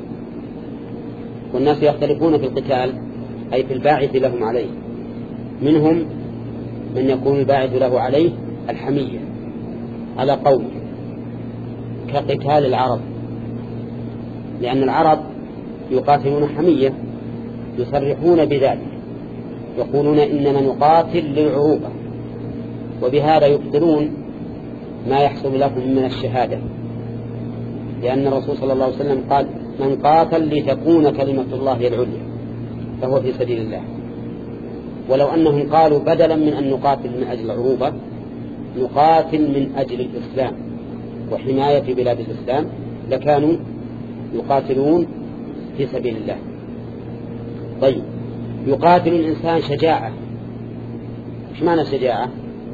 والناس يختلفون في القتال أي في الباعث لهم عليه. منهم من يكون الباعث له عليه الحمية على قوله كقتال العرب، لأن العرب يقاتلون حمية، يصرحون بذلك، يقولون إننا نقاتل للعروبة، وبهذا يبطلون ما يحصل لهم من الشهادة، لأن الرسول صلى الله عليه وسلم قال من قاتل لتكون كلمة الله العليا فهو في سبيل الله. ولو أنهم قالوا بدلا من أن نقاتل من أجل العروبة نقاتل من أجل الإسلام وحماية بلاد الإسلام لكانوا يقاتلون في سبيل الله. طيب، يقاتل الإنسان شجاعة. إيش معنى شجاعة؟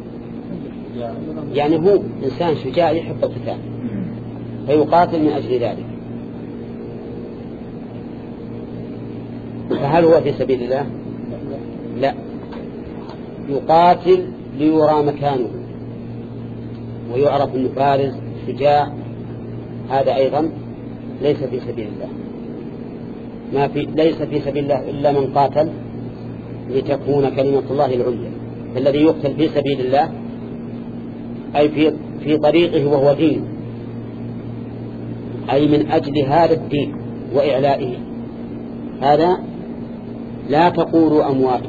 يعني هو إنسان شجاع يحب القتال فيقاتل من أجل ذلك. فهل هو في سبيل الله؟ لا، يقاتل ليرى مكانه ويعرف أنه بارز شجاع، هذا أيضا ليس في سبيل الله. ما في ليس في سبيل الله إلا من قاتل لتكون كلمة الله العليا. الذي يقتل في سبيل الله أي في في طريقه وهو دين، أي من أجل هذا الدين وإعلائه. هذا لا تقولوا أموات،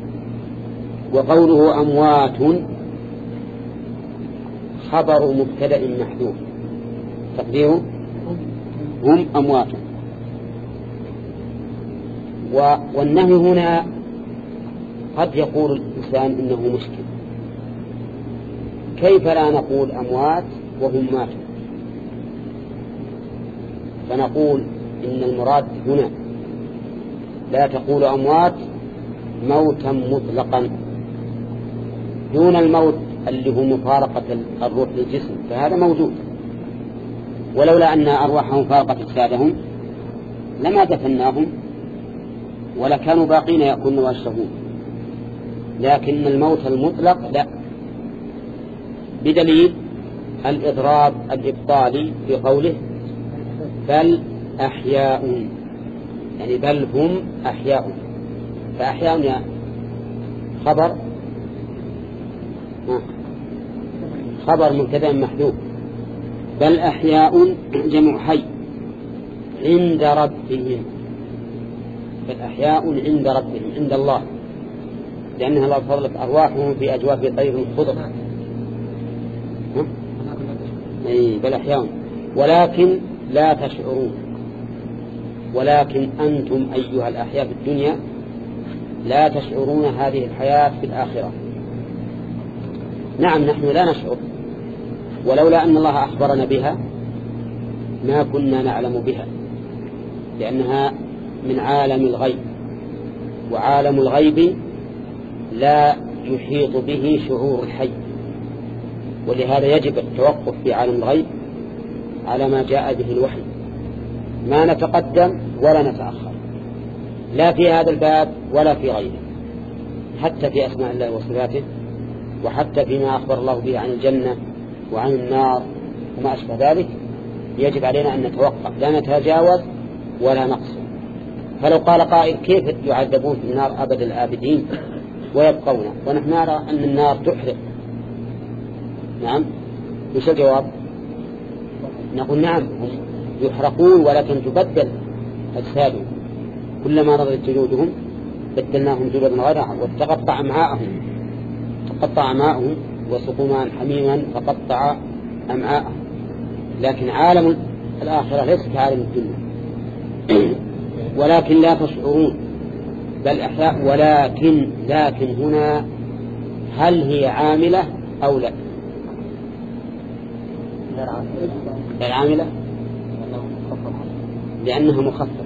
وقوله أموات خبر مبتدأ محذوف تقديره هم أموات. والنهي هنا قد يقول الإنسان إنه مشكل، كيف لا نقول أموات وهم ماتوا؟ فنقول إن المراد هنا لا تقول أموات موتا مطلقا دون الموت اللي هو مفارقة الروح للجسم، فهذا موجود، ولولا أن أرواحهم فارقت أجسادهم لما دفناهم ولا كانوا باقين يأكلون ويشربون. لكن الموت المطلق لا، بدليل الإضراب الإبطالي في قوله بل أحياء، يعني بل هم أحياء، فأحياء يا خبر خبر مبتدأ محذوف، بل أحياء جمع حي عند ربهم، بل أحياء عند ربهم عند الله، لأنها لا تفضلت أرواحهم في أجواف طير خضر. أي بل أحياء ولكن لا تشعرون، ولكن أنتم أيها الأحياء في الدنيا لا تشعرون هذه الحياة في الآخرة. نعم نحن لا نشعر، ولولا أن الله أخبرنا بها ما كنا نعلم بها، لأنها من عالم الغيب، وعالم الغيب لا يحيط به شعور الحي، ولهذا يجب التوقف في عالم الغيب على ما جاء به الوحي، ما نتقدم ولا نتأخر، لا في هذا الباب ولا في غيره، حتى في أسماء الله وصفاته، وحتى فيما أخبر الله به عن الجنة وعن النار وما أشبه ذلك، يجب علينا أن نتوقف لا نتجاوز ولا نقصر. فلو قال قائل كيف يعذبون في النار أبد الآبدين ويبقون ونحن نرى أن النار تحرق؟ نعم، وش الجواب؟ نقول نعم هم يحرقون ولكن تبدل أجسادهم، كلما نضجت جلودهم بدلناهم جلودا غيرها وتقطع أمعاءهم، تقطع أمعاءهم وسقوا ماء حميما فقطع أمعاءهم. لكن عالم الآخرة ليس كعالم الدنيا. ولكن لا تشعرون بل أحياء، ولكن لكن هنا هل هي عاملة أو لا؟ غير عاملة لأنها مخففة.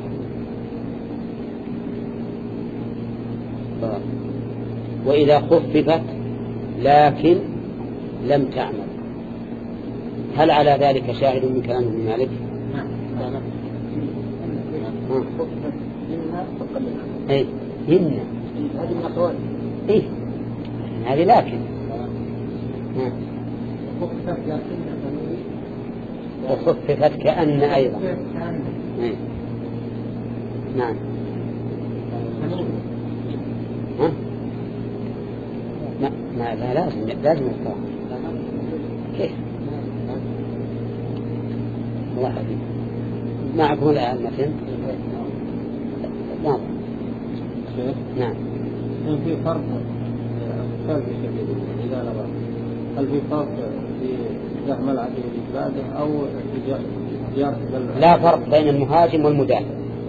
وإذا خففت لكن لم تعمل، هل على ذلك شاهد من كلام ابن مالك؟ اي إن إيه هذه لكن وخففت كأن أيضا. إيه. نعم. ها؟ ما ما لا لازم لازم يقرأ. كيف؟ الله حبيبي معكم الآن مثلا. نعم. نعم. هل في فرق إذا نظر هل في فرق في زحم العدو لإجباده أو زيارة؟ لا فرق بين المهاجم والمدافع.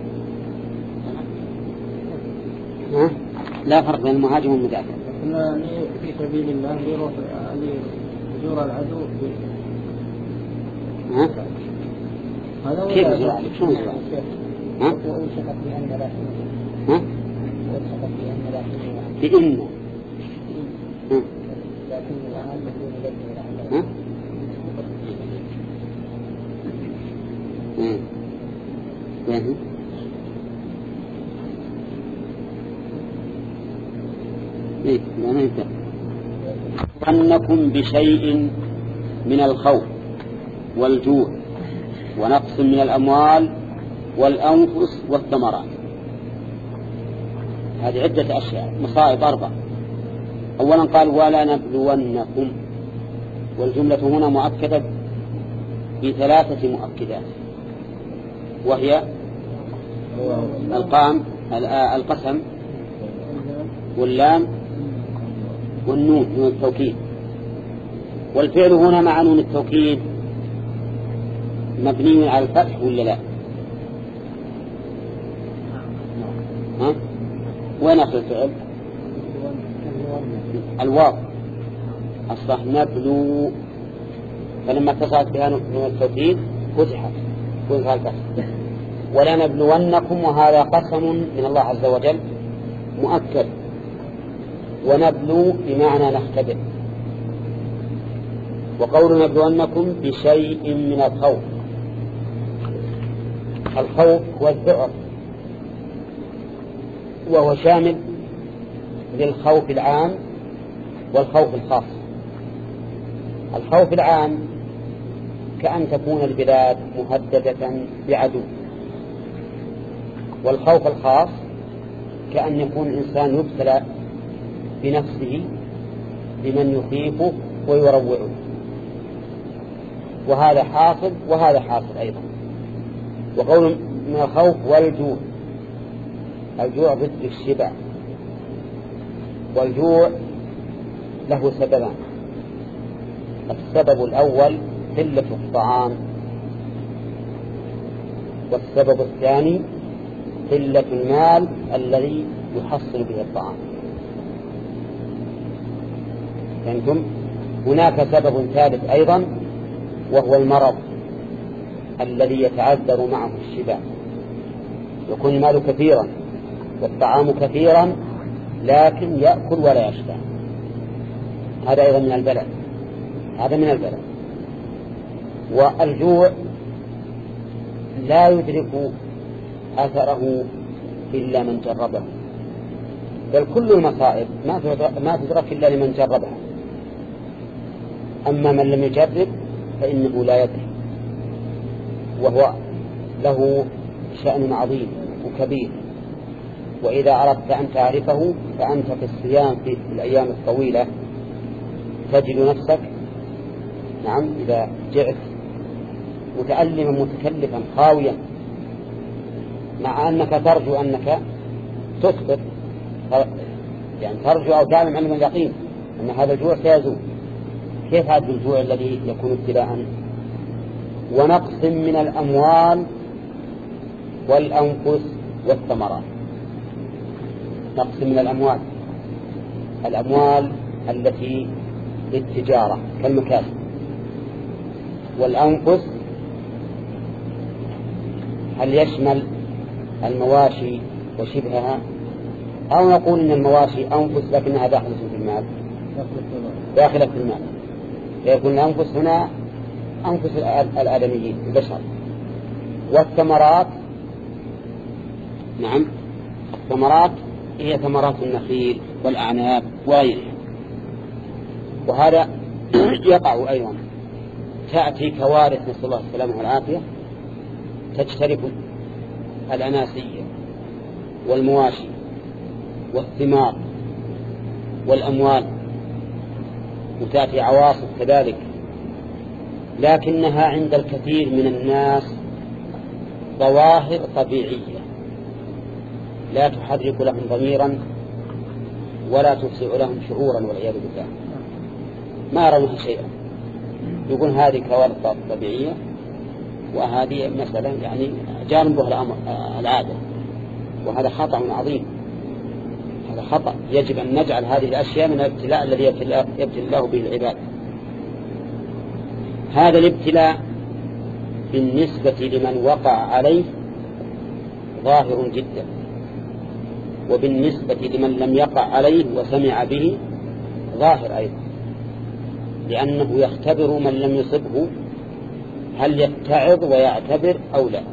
ها؟ لا فرق بين المهاجم والمدافع. لكن في سبيل الله يروح يزور العدو. ها؟ كيف يزور العدو؟ شو يزور؟ ها؟ ها؟ بإن. ها؟ ها؟ ها؟ يعني إيه لا ننتهي. أنكم بشيء من الخوف والجوع ونقص من الأموال والأنفس والثمرات. هذه عدة أشياء مصائب أربع. أولا قال ولا نبلونكم، والجملة هنا مؤكدة بثلاثة مؤكدات، وهي القام القسم واللام والنون نون التوكيد. والفعل هنا مع نون التوكيد مبني على الفتح ولا لا؟ ها؟ وين أصل الفعل؟ الواو أصبح نبلو، فلما اتصلت بها من التوكيد فتحت فتحت الفتح. ولا نبلونكم، وهذا قسم من الله عز وجل مؤكد، ونبلو بمعنى نختبر. وقول نبلونكم بشيء من الخوف، الخوف هو الذعر، وهو شامل للخوف العام والخوف الخاص. الخوف العام كأن تكون البلاد مهددة بعدو، والخوف الخاص كأن يكون الإنسان يبتلى بنفسه بمن يخيفه ويروعه، وهذا حاصل وهذا حاصل أيضا. وقول من الخوف والجوع، الجوع ضد الشبع، والجوع له سببان. السبب الأول قلة الطعام، والسبب الثاني قلة المال الذي يحصل به الطعام. فهمتم؟ هناك سبب ثالث أيضا، وهو المرض الذي يتعذر معه الشبع، يكون المال كثيرا والطعام كثيرا لكن يأكل ولا يشبع، هذا أيضا من البلاء، هذا من البلاء. والجوع لا يدرك أثره إلا من جربه، بل كل المصائب ما تدرك إلا لمن جربها، أما من لم يجرب فإنه لا يدري، وهو له شأن عظيم وكبير. وإذا أردت أن تعرفه فأنت في الصيام في الأيام الطويلة تجد نفسك نعم إذا جئت متألما متكلفا خاويا، مع أنك ترجو أنك تفطر، يعني ترجو أو تعلم علم اليقين أن هذا الجوع سيزول. كيف هذا الجوع الذي يكون ابتلاء؟ ونقص من الأموال والأنفس والثمرات. نقص من الأموال، الأموال التي للتجارة كالمكاسب، والأنفس هل يشمل المواشي وشبهها، أو نقول إن المواشي أنفس لكنها داخلة في المال، داخلة في المال، يكون الأنفس هنا أنفس الآدميين البشر. والثمرات نعم الثمرات هي ثمرات النخيل والأعناب وغيرها. وهذا يقع أيضا، تأتي كوارث نسأل الله السلامة والعافية، تجترف الأناسية والمواشي والثمار والأموال، وتأتي عواصف كذلك، لكنها عند الكثير من الناس ظواهر طبيعية لا تحرك لهم ضميرا ولا تفسئ لهم شعورا والعياذ بالله، ما يرونها شيئا، يقول هذه كوارث طبيعية وهذه مسألة يعني جانبها الأمر العادة، وهذا خطأ عظيم، هذا خطأ. يجب أن نجعل هذه الأشياء من الابتلاء الذي يبتلى الله به العباد. هذا الابتلاء بالنسبة لمن وقع عليه ظاهر جدا، وبالنسبة لمن لم يقع عليه وسمع به ظاهر أيضا، لأنه يختبر من لم يصبه هل يتعظ ويعتبر أو لا،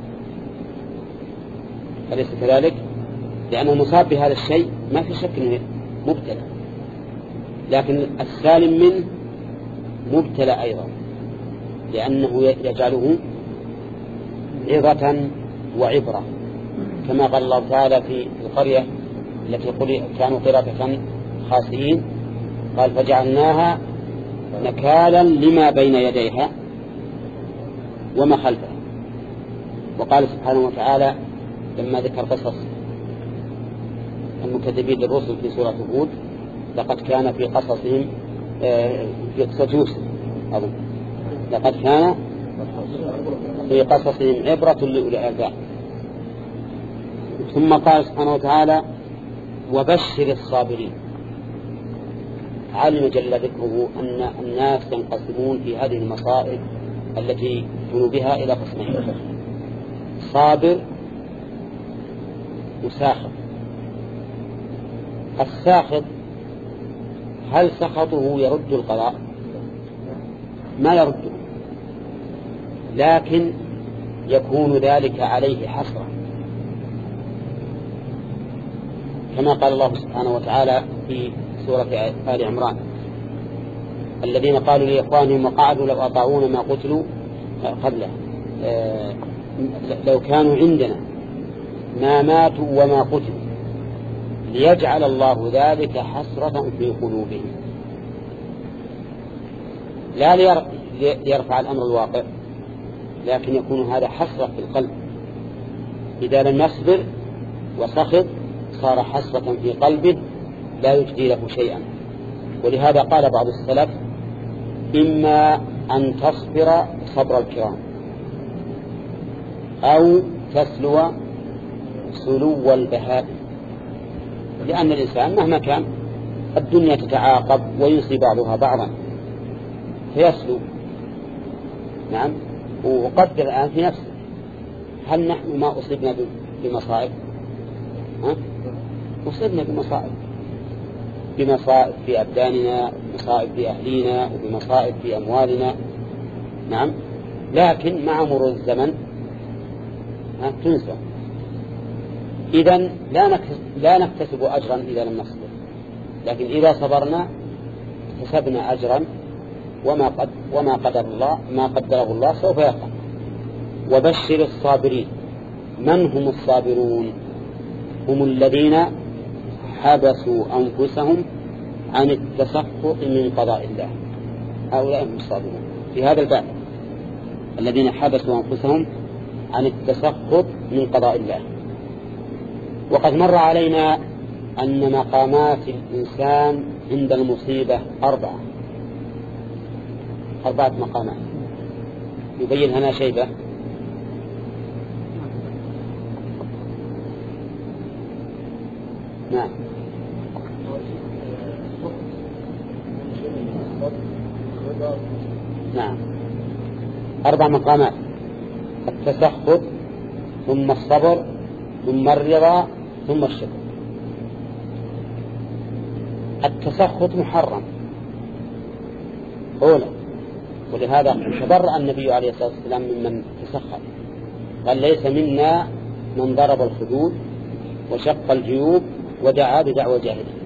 أليس كذلك؟ لأنه مصاب بهذا الشيء ما في شك أنه مبتلى، لكن السالم منه مبتلى أيضا، لأنه يجعله عظة وعبرة، كما قال الله تعالى في القرية التي كانوا قردة خاسئين، قال فجعلناها نكالا لما بين يديها وما خلفها. وقال سبحانه وتعالى لما ذكر قصص المكذبين للرسل في سورة هود، لقد كان في قصصهم في قصة يوسف أظن لقد كان في قصصهم عبرة لأولي الألباب. ثم قال سبحانه وتعالى وبشر الصابرين. علم جل ذكره أن الناس ينقسمون في هذه المصائب التي يكون بها إلى قسمين: صابر وساخط. الساخط هل سخطه يرد القضاء؟ ما يرده، لكن يكون ذلك عليه حسرة، كما قال الله سبحانه وتعالى في سورة آل عمران: الذين قالوا لإخوانهم وقعدوا لو أطاعونا ما قتلوا قبله لو كانوا عندنا ما ماتوا وما قتلوا ليجعل الله ذلك حسرة في قلوبهم. لا ليرفع الأمر الواقع، لكن يكون هذا حسرة في القلب. إذا لم يصبر وسخط صار حسرة في قلبه لا يجدي له شيئا. ولهذا قال بعض السلف: إما أن تصبر صبر الكرام أو تسلو سلو البهائم، لأن الإنسان مهما كان الدنيا تتعاقب ويصيب بعضها بعضا فيسلو. نعم. وقدر الآن في نفسه: هل نحن ما أصبنا بمصائب؟ ها؟ أصبنا بمصائب، بمصائب في أبداننا، بمصائب في أهلينا، وبمصائب في أموالنا. نعم. لكن مع مرور الزمن تنسى. إذن لا نكتسب, لا نكتسب أجرا إذا لم نصبر، لكن إذا صبرنا كسبنا أجرا، وما قد وما قدر الله ما قدره الله سوف يقع. وبشر الصابرين. من هم الصابرون؟ هم الذين حبسوا أنفسهم عن التسخط من قضاء الله. هؤلاء هم الصابرون في هذا الباب، الذين حبسوا أنفسهم عن التسخط من قضاء الله. وقد مر علينا أن مقامات الإنسان عند المصيبة أربعة أربعة مقامات يبين هنا شيبة. نعم. نعم. أربع مقامات: التسخط، ثم الصبر، ثم الرضا، ثم الشكر. التسخط محرم أولا، ولهذا تبرأ النبي عليه الصلاة والسلام ممن تسخط، قال: ليس منا من ضرب الخدود وشق الجيوب ودعا بدعوى جاهلية.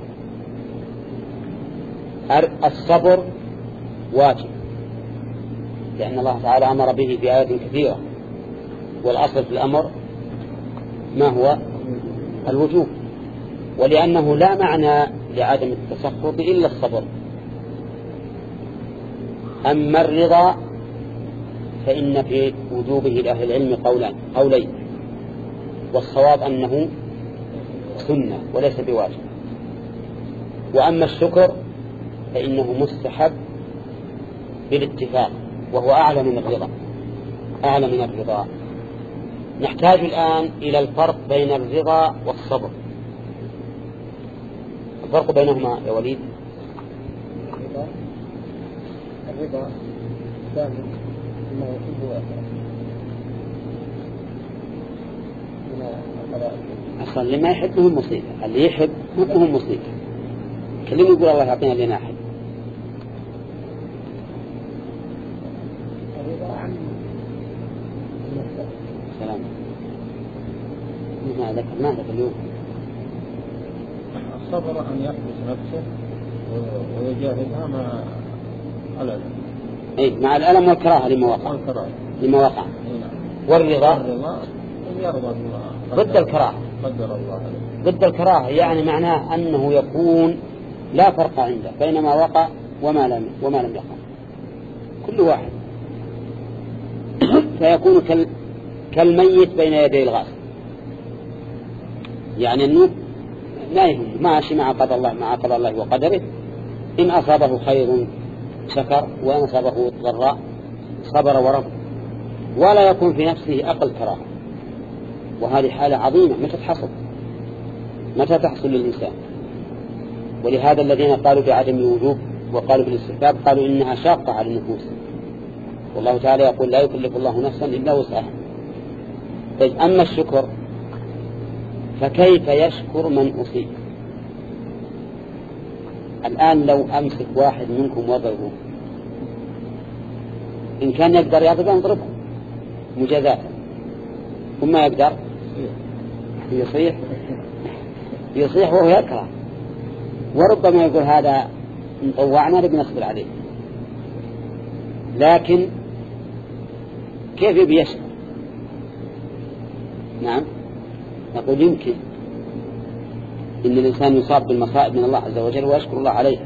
الصبر واجب، لأن الله تعالى أمر به في آيات كثيرة، والأصل في الأمر ما هو الوجوب، ولأنه لا معنى لعدم التسخط إلا الصبر. أما الرضا فإن في وجوبه لأهل العلم قولان قولين، والصواب أنه سنة وليس بواجب. وأما الشكر فإنه مستحب بالاتفاق، وهو أعلى من الرضا أعلى من الرضا. نحتاج الآن إلى الفرق بين الرضا والصبر. الفرق بينهما يا وليد: الرضا ثابت بما يحب ويكره، أصلا لما يحب هو المصيبة، اللي يحب هو المصيبة. كلمة يقول الله يعطينا اللي ناحب. سلام. ما ذكرناه ذاك اليوم. الصبر أن يحبس نفسه ويجاهدها مع الألم. أي مع الألم والكراهة لما وقع. لما وقع. والرضا يرضى ضد الكراهة. قدر الله ضد الكراهة، يعني معناه أنه يكون لا فرق عنده بين ما وقع وما لم وما لم يقع، كل واحد فيكون كال كالميت بين يدي الغاصب، يعني أنه لا يهم، ماشي مع قدر الله مع قدر الله وقدره. إن أصابه خير شكر، وإن أصابه ضراء صبر ورضى، ولا يكون في نفسه أقل كراهة. وهذه حالة عظيمة متى تحصل متى تحصل للإنسان. ولهذا الذين قالوا بعدم الوجوب وقالوا بالاستحباب قالوا إنها شاقة على النفوس، والله تعالى يقول لا يكلف الله نفسا إلا وسعها. طيب أما الشكر فكيف يشكر من أصيب؟ الآن لو أمسك واحد منكم وضربه، إن كان يقدر يضرب يضربه مجازاة، وما يقدر يصيح يصيح وهو يكره، وربما يقول هذا مطوعنا نبي نصبر عليه. لكن كيف يبي يشكر؟ نعم نقول يمكن إن الإنسان يصاب بالمصائب من الله عز وجل ويشكر الله عليها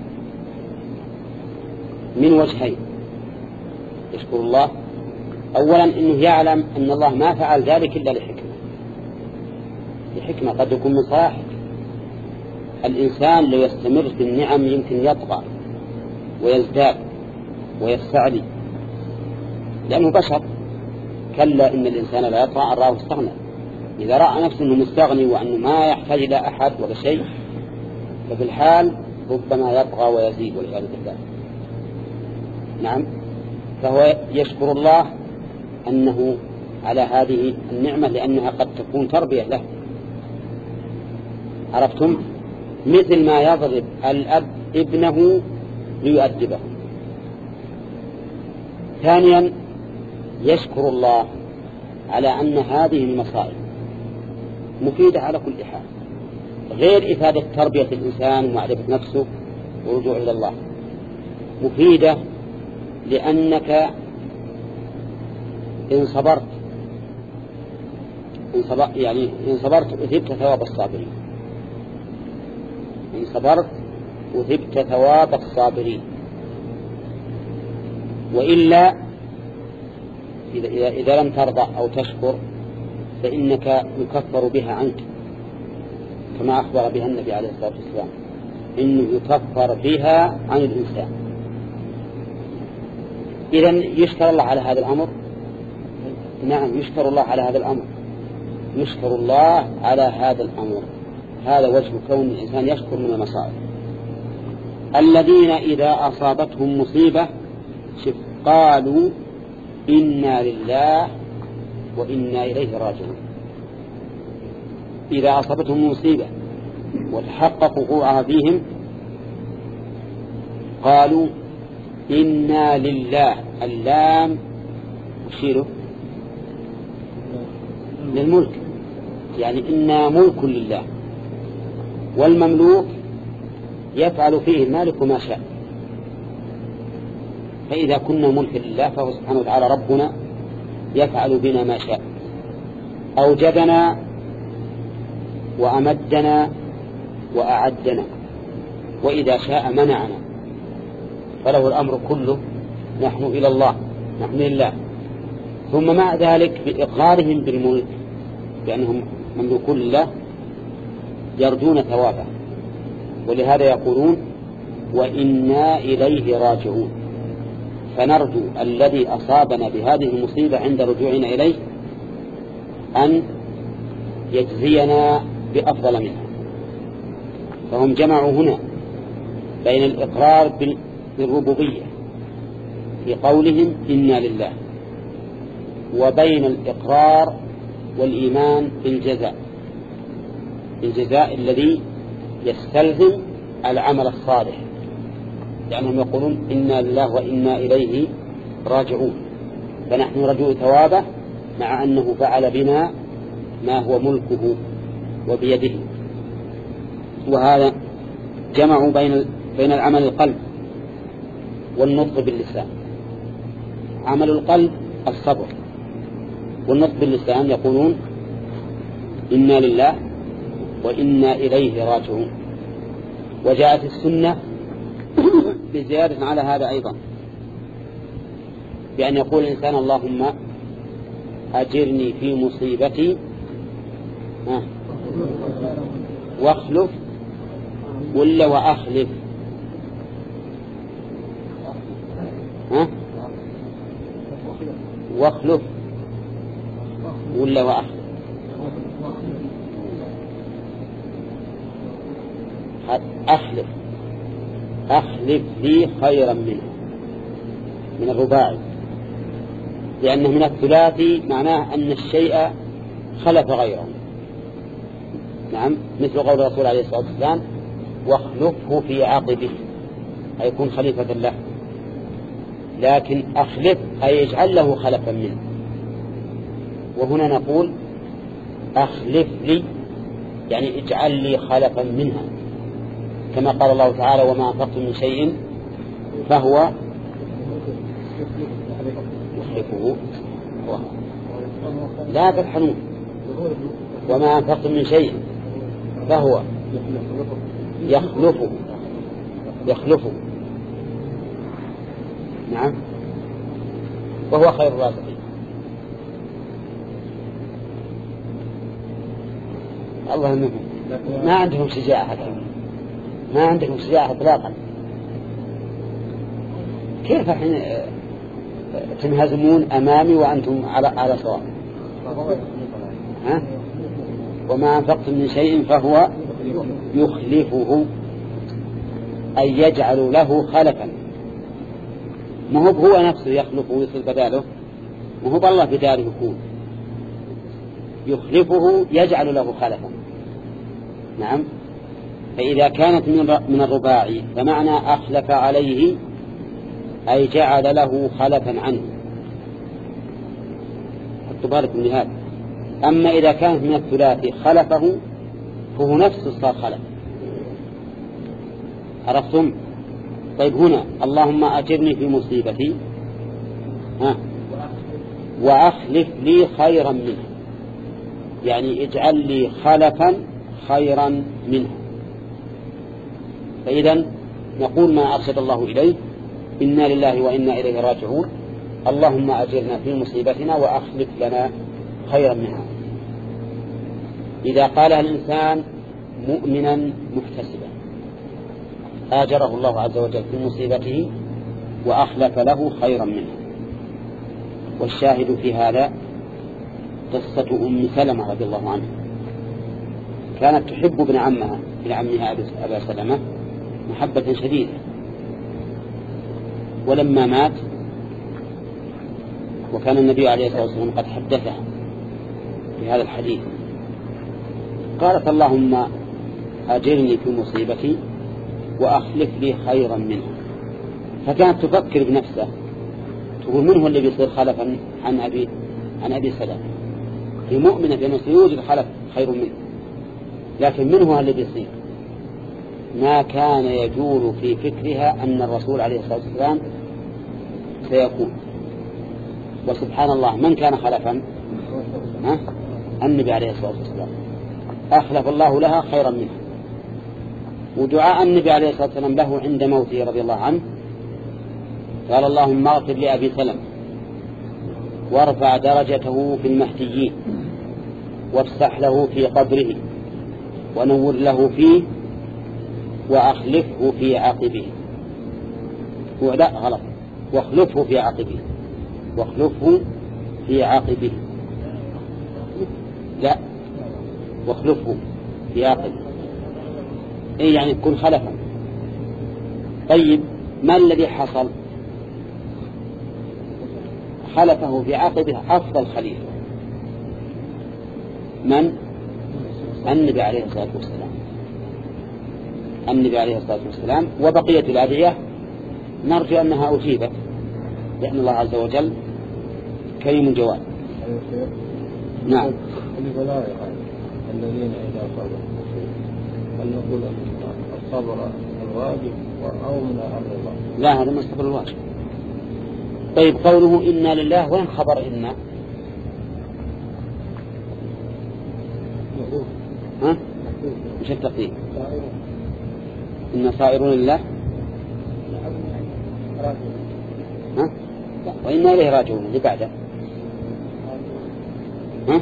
من وجهين. يشكر الله أولا إنه يعلم أن الله ما فعل ذلك إلا لحكمة، لحكمة قد يكون من صلاح الإنسان لو يستمر في النعم يمكن يطغى ويزداد ويستعلي، لأنه بشر. كلا إن الإنسان لا يطغى أن رآه استغنى، إذا رأى نفسه أنه مستغني وأنه ما يحتاج إلى أحد ولا شيء ففي الحال ربما يطغى ويزيد والعياذ بالله. نعم، فهو يشكر الله أنه على هذه النعمة لأنها قد تكون تربية له. عرفتم؟ مثل ما يضرب الأب ابنه ليؤدبه. ثانيا يشكر الله على أن هذه المصائب مفيدة على كل حال، غير إفادة تربية الإنسان ومعرفة نفسه ورجوع إلى الله، مفيدة لأنك إن صبرت إن صبر يعني إن صبرت أثبت ثواب الصابرين، إن صبرت أثبت ثواب الصابرين. وإلا إذا, إذا, إذا لم ترضى أو تشكر فإنك يكفر بها عنك، كما أخبر بها النبي عليه الصلاة والسلام إنه يكفر بها عن الإنسان. إذن يشكر الله على هذا الأمر. نعم يشكر الله على هذا الأمر، يشكر الله على هذا الأمر. هذا وجه كون الإنسان يشكر من المصائب. الذين إذا أصابتهم مصيبة قالوا إنا لله وإنا إليه راجعون. إذا أصابتهم مصيبة وتحقق وقوعها فيهم قالوا إنا لله. اللام أشيره للملك، يعني إنا ملك لله، والمملوك يفعل فيه المالك ما شاء. فإذا كنا ملك لله فهو سبحانه وتعالى ربنا يفعل بنا ما شاء، أوجدنا وأمدنا وأعدنا، وإذا شاء منعنا، فله الأمر كله. نحن إلى الله، نحن لله. ثم مع ذلك بإقرارهم بالملك لأنهم مملوكون لله يرجون ثوابه، ولهذا يقولون وإنا إليه راجعون. فنرجو الذي أصابنا بهذه المصيبة عند رجوعنا إليه أن يجزينا بأفضل منها. فهم جمعوا هنا بين الإقرار بالربوبية في قولهم إنا لله، وبين الإقرار والإيمان بالجزاء، الجزاء الذي يستلزم العمل الصالح، لأنهم يقولون إنا لله وإنا إليه راجعون. فنحن رجوع ثوابه مع أنه فعل بنا ما هو ملكه وبيده. وهذا جمعوا بين بين العمل القلب والنطق باللسان. عمل القلب الصبر، والنطق باللسان يقولون إنا لله وإنا إليه راجعون. وجاءت السنة بزيادة على هذا أيضا، بأن يقول الإنسان اللهم أجرني في مصيبتي واخلف ولا وأخلف ها؟ واخلف ولا وأخلف؟ أخلف أخلف لي خيرا منه من الرباعي، لأنه من الثلاثي معناه أن الشيء خلف غيره. نعم، مثل قول الرسول عليه الصلاة والسلام واخلفه في عقبه، أي يكون خليفة له. لكن أخلف أي يجعل له خلفا منه، وهنا نقول أخلف لي يعني اجعل لي خلفا منها، كما قال الله تعالى وما أنفقتم من شيء فهو يخلفه. لا تفحنون وما أنفقتم من شيء فهو يخلفه يخلفه نعم، وهو خير الرازقين. الله منهم ما عندهم شجاعة، ما عندهم شجاعة إطلاقا. كيف حين تنهزمون أمامي وأنتم على على سواء؟ ها؟ وما أنفقتم من شيء فهو يخلفه أي يجعل له خلفا. ما هو هو نفسه يخلفه ويصير بداله، ما هو بالله بداله يكون يخلفه يجعل له خلفا. نعم، فإذا كانت من الرباعي فمعنى أخلف عليه أي جعل له خلفا عنه. حطوا بالكم من هذا. أما إذا كانت من الثلاثي خلفه فهو نفسه صار خلف. عرفتم؟ طيب هنا اللهم أجرني في مصيبتي ها وأخلف لي خيرا منها، يعني اجعل لي خلفا خيرا منها. فإذا نقول ما أرشد الله إليه إنا لله وإنا إليه راجعون، اللهم أجرنا في مصيبتنا وأخلف لنا خيرا منها. إذا قالها الإنسان مؤمنا محتسبا آجره الله عز وجل في مصيبته وأخلف له خيرا منها. والشاهد في هذا قصة أم سلمة رضي الله عنها، كانت تحب ابن عمها ابن عمها أبا سلمة محبة شديدة، ولما مات وكان النبي عليه الصلاة والسلام قد حدثه في هذا الحديث قالت اللهم أجرني في مصيبتي وأخلف لي خيرا منها. فكانت تفكر بنفسها تقول من هو اللي بيصير خلفا عن أبي عن أبي سلمة؟ هي مؤمنة بأنه سيوجد خلف خير منه، لكن من هو اللي بيصير؟ ما كان يجول في فكرها أن الرسول عليه الصلاة والسلام سيكون. وسبحان الله من كان خلفا؟ ها؟ النبي عليه الصلاة والسلام، أخلف الله لها خيرا منها. ودعاء النبي عليه الصلاة والسلام له عند موته رضي الله عنه قال اللهم اغفر لأبي سلمة وارفع درجته في المهديين وافسح له في قبره ونور له فيه وأخلفه في عقبه. لا غلط، واخلفه في عقبه، واخلفه في عقبه، لا واخلفه في عقبه، إيه يعني يكون خلفا. طيب ما الذي حصل؟ خلفه في عقبه أفضل خليفة، من؟ النبي عليه الصلاة والسلام، النبي عليه الصلاة والسلام. وبقية الأدعية نرجو أنها أجيبت، لأن الله عز وجل كريم جواد. نعم. الذين إذا صبروا هل نقول الصبر الواجب أو من أمر الله؟ لا، هذا ما الصبر الواجب. طيب قوله إنا لله وين خبر إنا؟ ها؟ مش التقديم؟ إن صائرون لله ها؟ وإنا إليه راجعون اللي بعده ها؟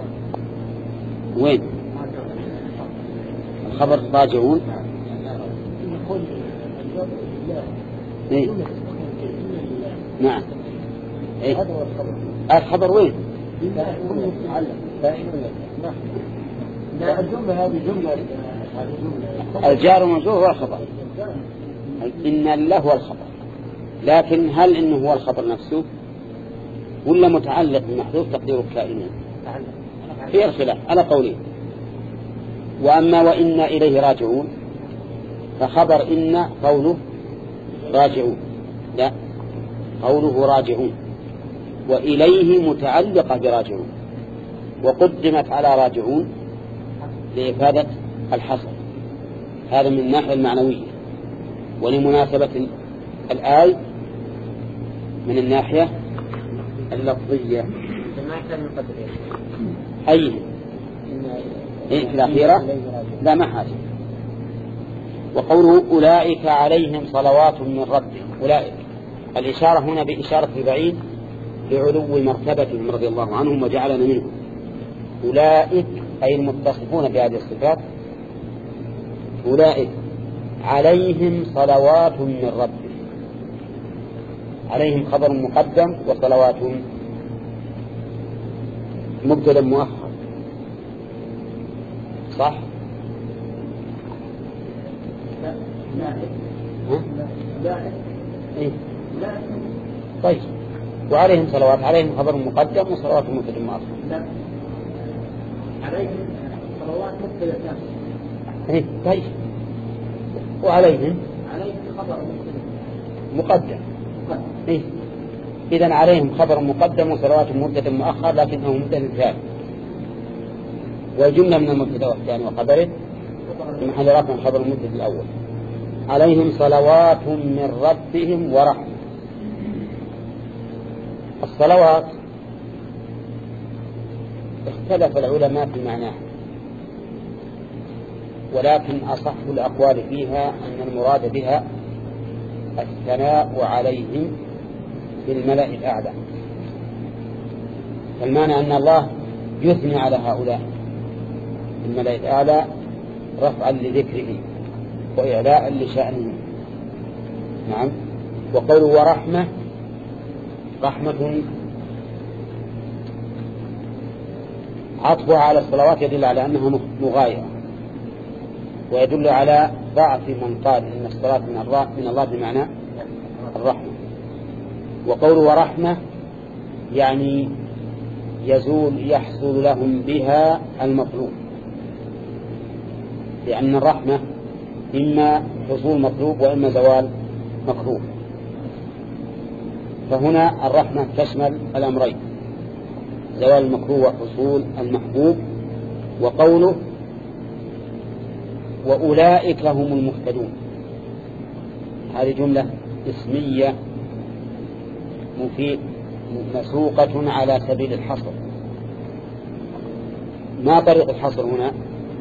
وين الخبر؟ راجعون. إيه؟ نعم إيه؟ هذا هو الخبر. الخبر وين؟ لا الجملة هذه جملة الجار ومجرور هو الخبر. إن له هو الخبر، لكن هل إنه هو الخبر نفسه ولا متعلق بمحذوف تقديره كائنين؟ في الخلاف على قولين. وأما وإن إليه راجعون فخبر إن قوله راجعون، لا قوله راجعون، وإليه متعلقة براجعون، وقدمت على راجعون لإفادة الحصر. هذا من الناحية المعنوية، ولمناسبة الآية من الناحية اللفظية. أي إيه في الأخيرة لا ما حاجة. وقوله أولئك عليهم صلوات من ربهم، أولئك الإشارة هنا بإشارة البعيد لعلو مرتبتهم رضي الله عنهم وجعلنا منهم. أولئك أي المتصفون بهذه الصفات، أولئك عليهم صلوات من ربهم. عليهم خبر مقدم وصلوات مبتدا مؤخر، صح؟ لا لا لا إيه؟ طيب وعليهم صلوات، عليهم خبر مقدم وصلوات مبتدا مؤخر. لا عليهم صلوات مبتدا ثاني. إيه طيب وعليهم عليهم خبر مقدم. إيه إذن عليهم خبر مقدم وصلوات مبتدا مؤخر لكنه مبتدا ثاني، والجملة من المبتدا والثاني وخبره في محل رفع خبر المبتدا الأول. عليهم صلوات من ربهم ورحمة. الصلوات اختلف العلماء في معناها، ولكن أصح الأقوال فيها أن المراد بها الثناء عليهم في الملأ الأعلى. فالمعنى أن الله يثني على هؤلاء في الملأ الأعلى رفعا لذكره وإعلاء لشأنه. نعم. وقوله ورحمة، رحمة عطفها على الصلوات يدل على أنها مغايرة، ويدل على ضعف من قال إن الصلاة من الله بمعنى الرحمة. وقوله ورحمة يعني يزول يحصل لهم بها المطلوب، لأن الرحمة إما حصول مطلوب وإما زوال مكروه، فهنا الرحمة تشمل الأمرين، زوال المكروه وحصول المحبوب. وقوله وأولئك هم المهتدون، هذه جملة اسمية مفيد مسوقة على سبيل الحصر. ما طريق الحصر هنا؟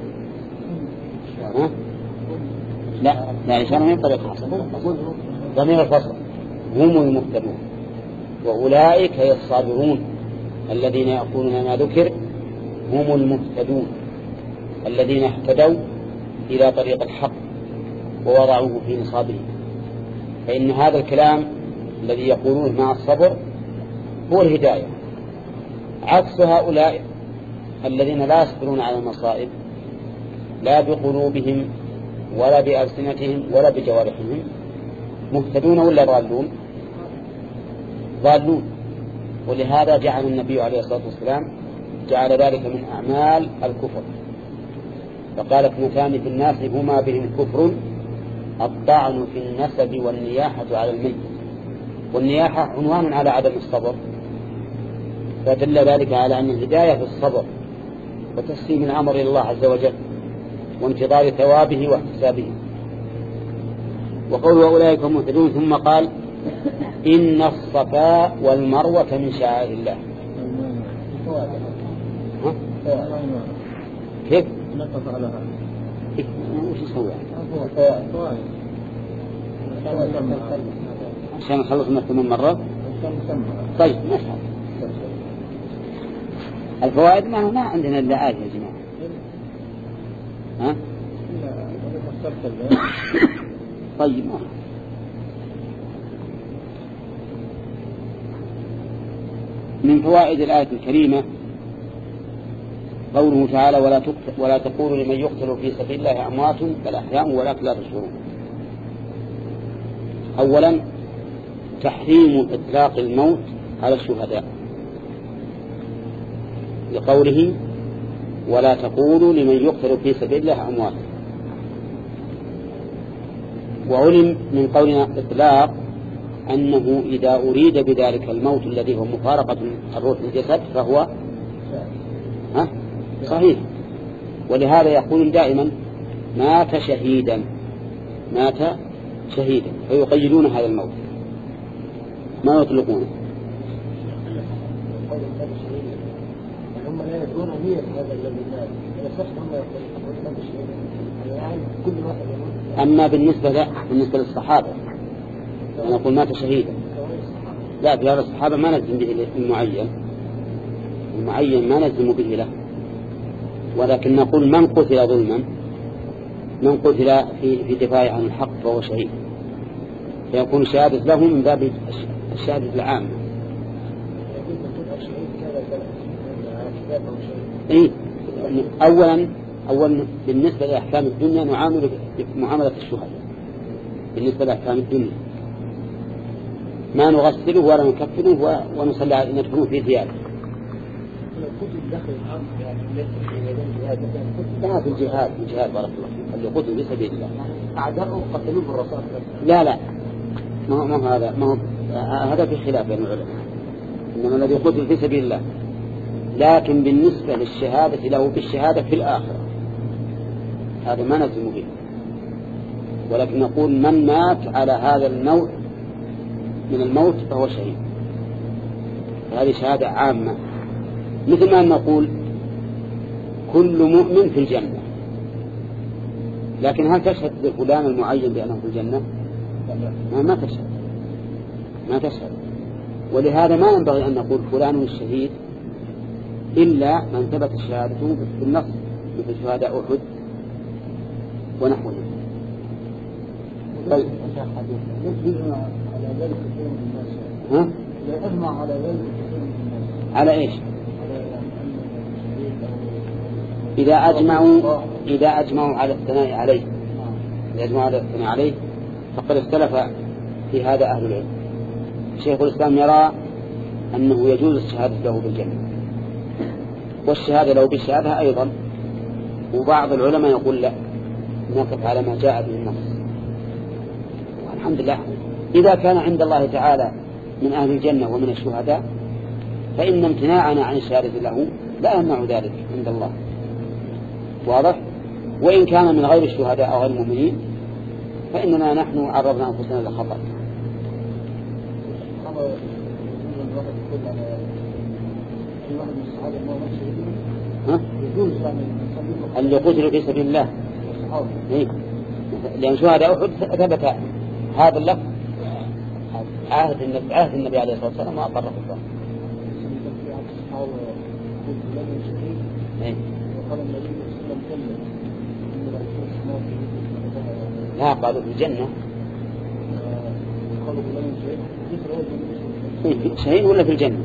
ها؟ لا لا إشارة من طريق الحصر، ضمير الفصل هم المهتدون. وأولئك هي الصابرون الذين يأكلون ما ذكر، هم المهتدون الذين اهتدوا إلى طريق الحق ووضعوه في نصابه. فإن هذا الكلام الذي يقولون مع الصبر هو الهداية، عكس هؤلاء الذين لا يصبرون على المصائب لا بقلوبهم ولا بألسنتهم ولا بجوارحهم. مهتدون ولا ضالون؟ ضالون. ولهذا جعل النبي عليه الصلاة والسلام جعل ذلك من أعمال الكفر، فقال اثنتان في الناس هما بهم كفر، الطعن في النسب والنياحة على الميت. والنياحة عنوان على عدم الصبر، فدل ذلك على أن الهداية في الصبر وتسليم الأمر إلى الله عز وجل وانتظار ثوابه واحتسابه. وقول أولئك هم مهتدون، ثم قال إن الصفا والمروة من شعائر الله. ها؟ كيف؟ نقف على هذا. إيه؟ وش يسوي؟ عشان نخلص من ثمان مرات. طيب ما شاء الله. الفوائد ما ما عندنا إلا آية يا جماعة. ها؟ طيب ما من فوائد الآية الكريمة قوله تعالى ولا, ولا تقولوا لمن يقتل في سبيل الله أموات بل أحياء ولكن لا تشعرون. أولا تحريم إطلاق الموت على الشهداء لقوله ولا تقولوا لمن يقتل في سبيل الله أموات. وعلم من قولنا إطلاق أنه إذا أريد بذلك الموت الذي هو مفارقة الروح للجسد فهو ها صحيح. ولهذا يقول دائما مات شهيدا مات شهيدا فيقيدون هذا الموت ما يطلقونه. هم لا يدرون مين هذا الذي مات هم يقولون كل واحد. أما بالنسبة لا بالنسبة للصحابة أنا أقول مات شهيدا لا في هذا الصحابة ما نلزم به المعين المعين ما نلزم به له ولكن نقول من قتل ظلما من قتل في في دفاع عن الحق فهو شهيد فيكون شهادة له من باب الشهادة العامة. إيه أولا أولا بالنسبة لأحكام الدنيا نعامل معاملة الشهداء بالنسبة لأحكام الدنيا ما نغسله ولا نكفنه ونصلي ندفنه في ثيابه. لا في الجهاد في الجهاد بارك الله فيك اللي قتل في سبيل الله أعداؤه قتلوه بالرصاص. لا لا ما هو ما هو هذا ما هو هذا في خلاف بين العلماء إنما الذي قتل في سبيل الله. لكن بالنسبة للشهادة له بالشهادة في الآخرة هذا ما نلزم به ولكن نقول من مات على هذا النوع من الموت فهو شهيد. هذه شهادة عامة مثل ما نقول كل مؤمن في الجنة لكن هل تشهد لفلان المعين بأنه في الجنة؟ ما, ما تشهد ما تشهد. ولهذا ما ينبغي أن نقول فلان الشهيد إلا من ثبت شهادته بالنص مثل شهداء أحد ونحوه. طيب على ذلك كثير من الناس ها لا أجمع على ذلك كثير من الناس على إيش؟ إذا أجمعوا إذا أجمعوا على الثناء عليه إذا أجمعوا على الثناء عليه فقد اختلف في هذا أهل العلم. شيخ الإسلام يرى أنه يجوز الشهادة له بالجنة والشهادة له بالشهادة أيضا. وبعض العلماء يقول لا نقف على ما جاء به النص. والحمد لله إذا كان عند الله تعالى من أهل الجنة ومن الشهداء فإن امتناعنا عن الشهادة له لا يمنع ذلك عند الله واضح. وإن كان من غير الشهداء أو غير المؤمنين فإننا نحن عرضنا أنفسنا للخطر. ها؟ اللي قتلوا في سبيل الله إيه؟ لأن شهداء أحد ثبت هذا اللفظ عهد النبي عهد النبي عليه الصلاة والسلام وأقره الله. إيه؟ لا قالوا في الجنة شهيد ولا في الجنة؟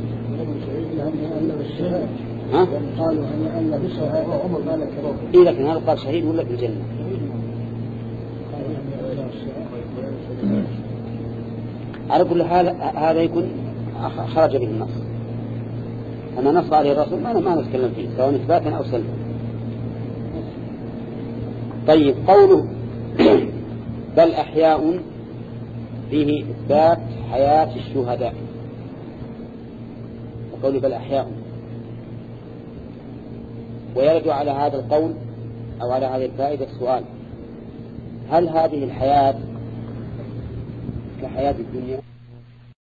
ها؟ قالوا أن بالشهادة عمر مالك إيه لكن هذا قال شهيد ولا في الجنة؟ على كل حال هذا يكون خرج به النص. أما نص عليه الرسول ما ما نتكلم فيه سواء إثباتا أو سلبا. طيب قوله بل أحياء فيه إثبات حياة الشهداء وقوله بل أحياء ويرد على هذا القول أو على هذه الفائدة السؤال هل هذه الحياة كحياة الدنيا؟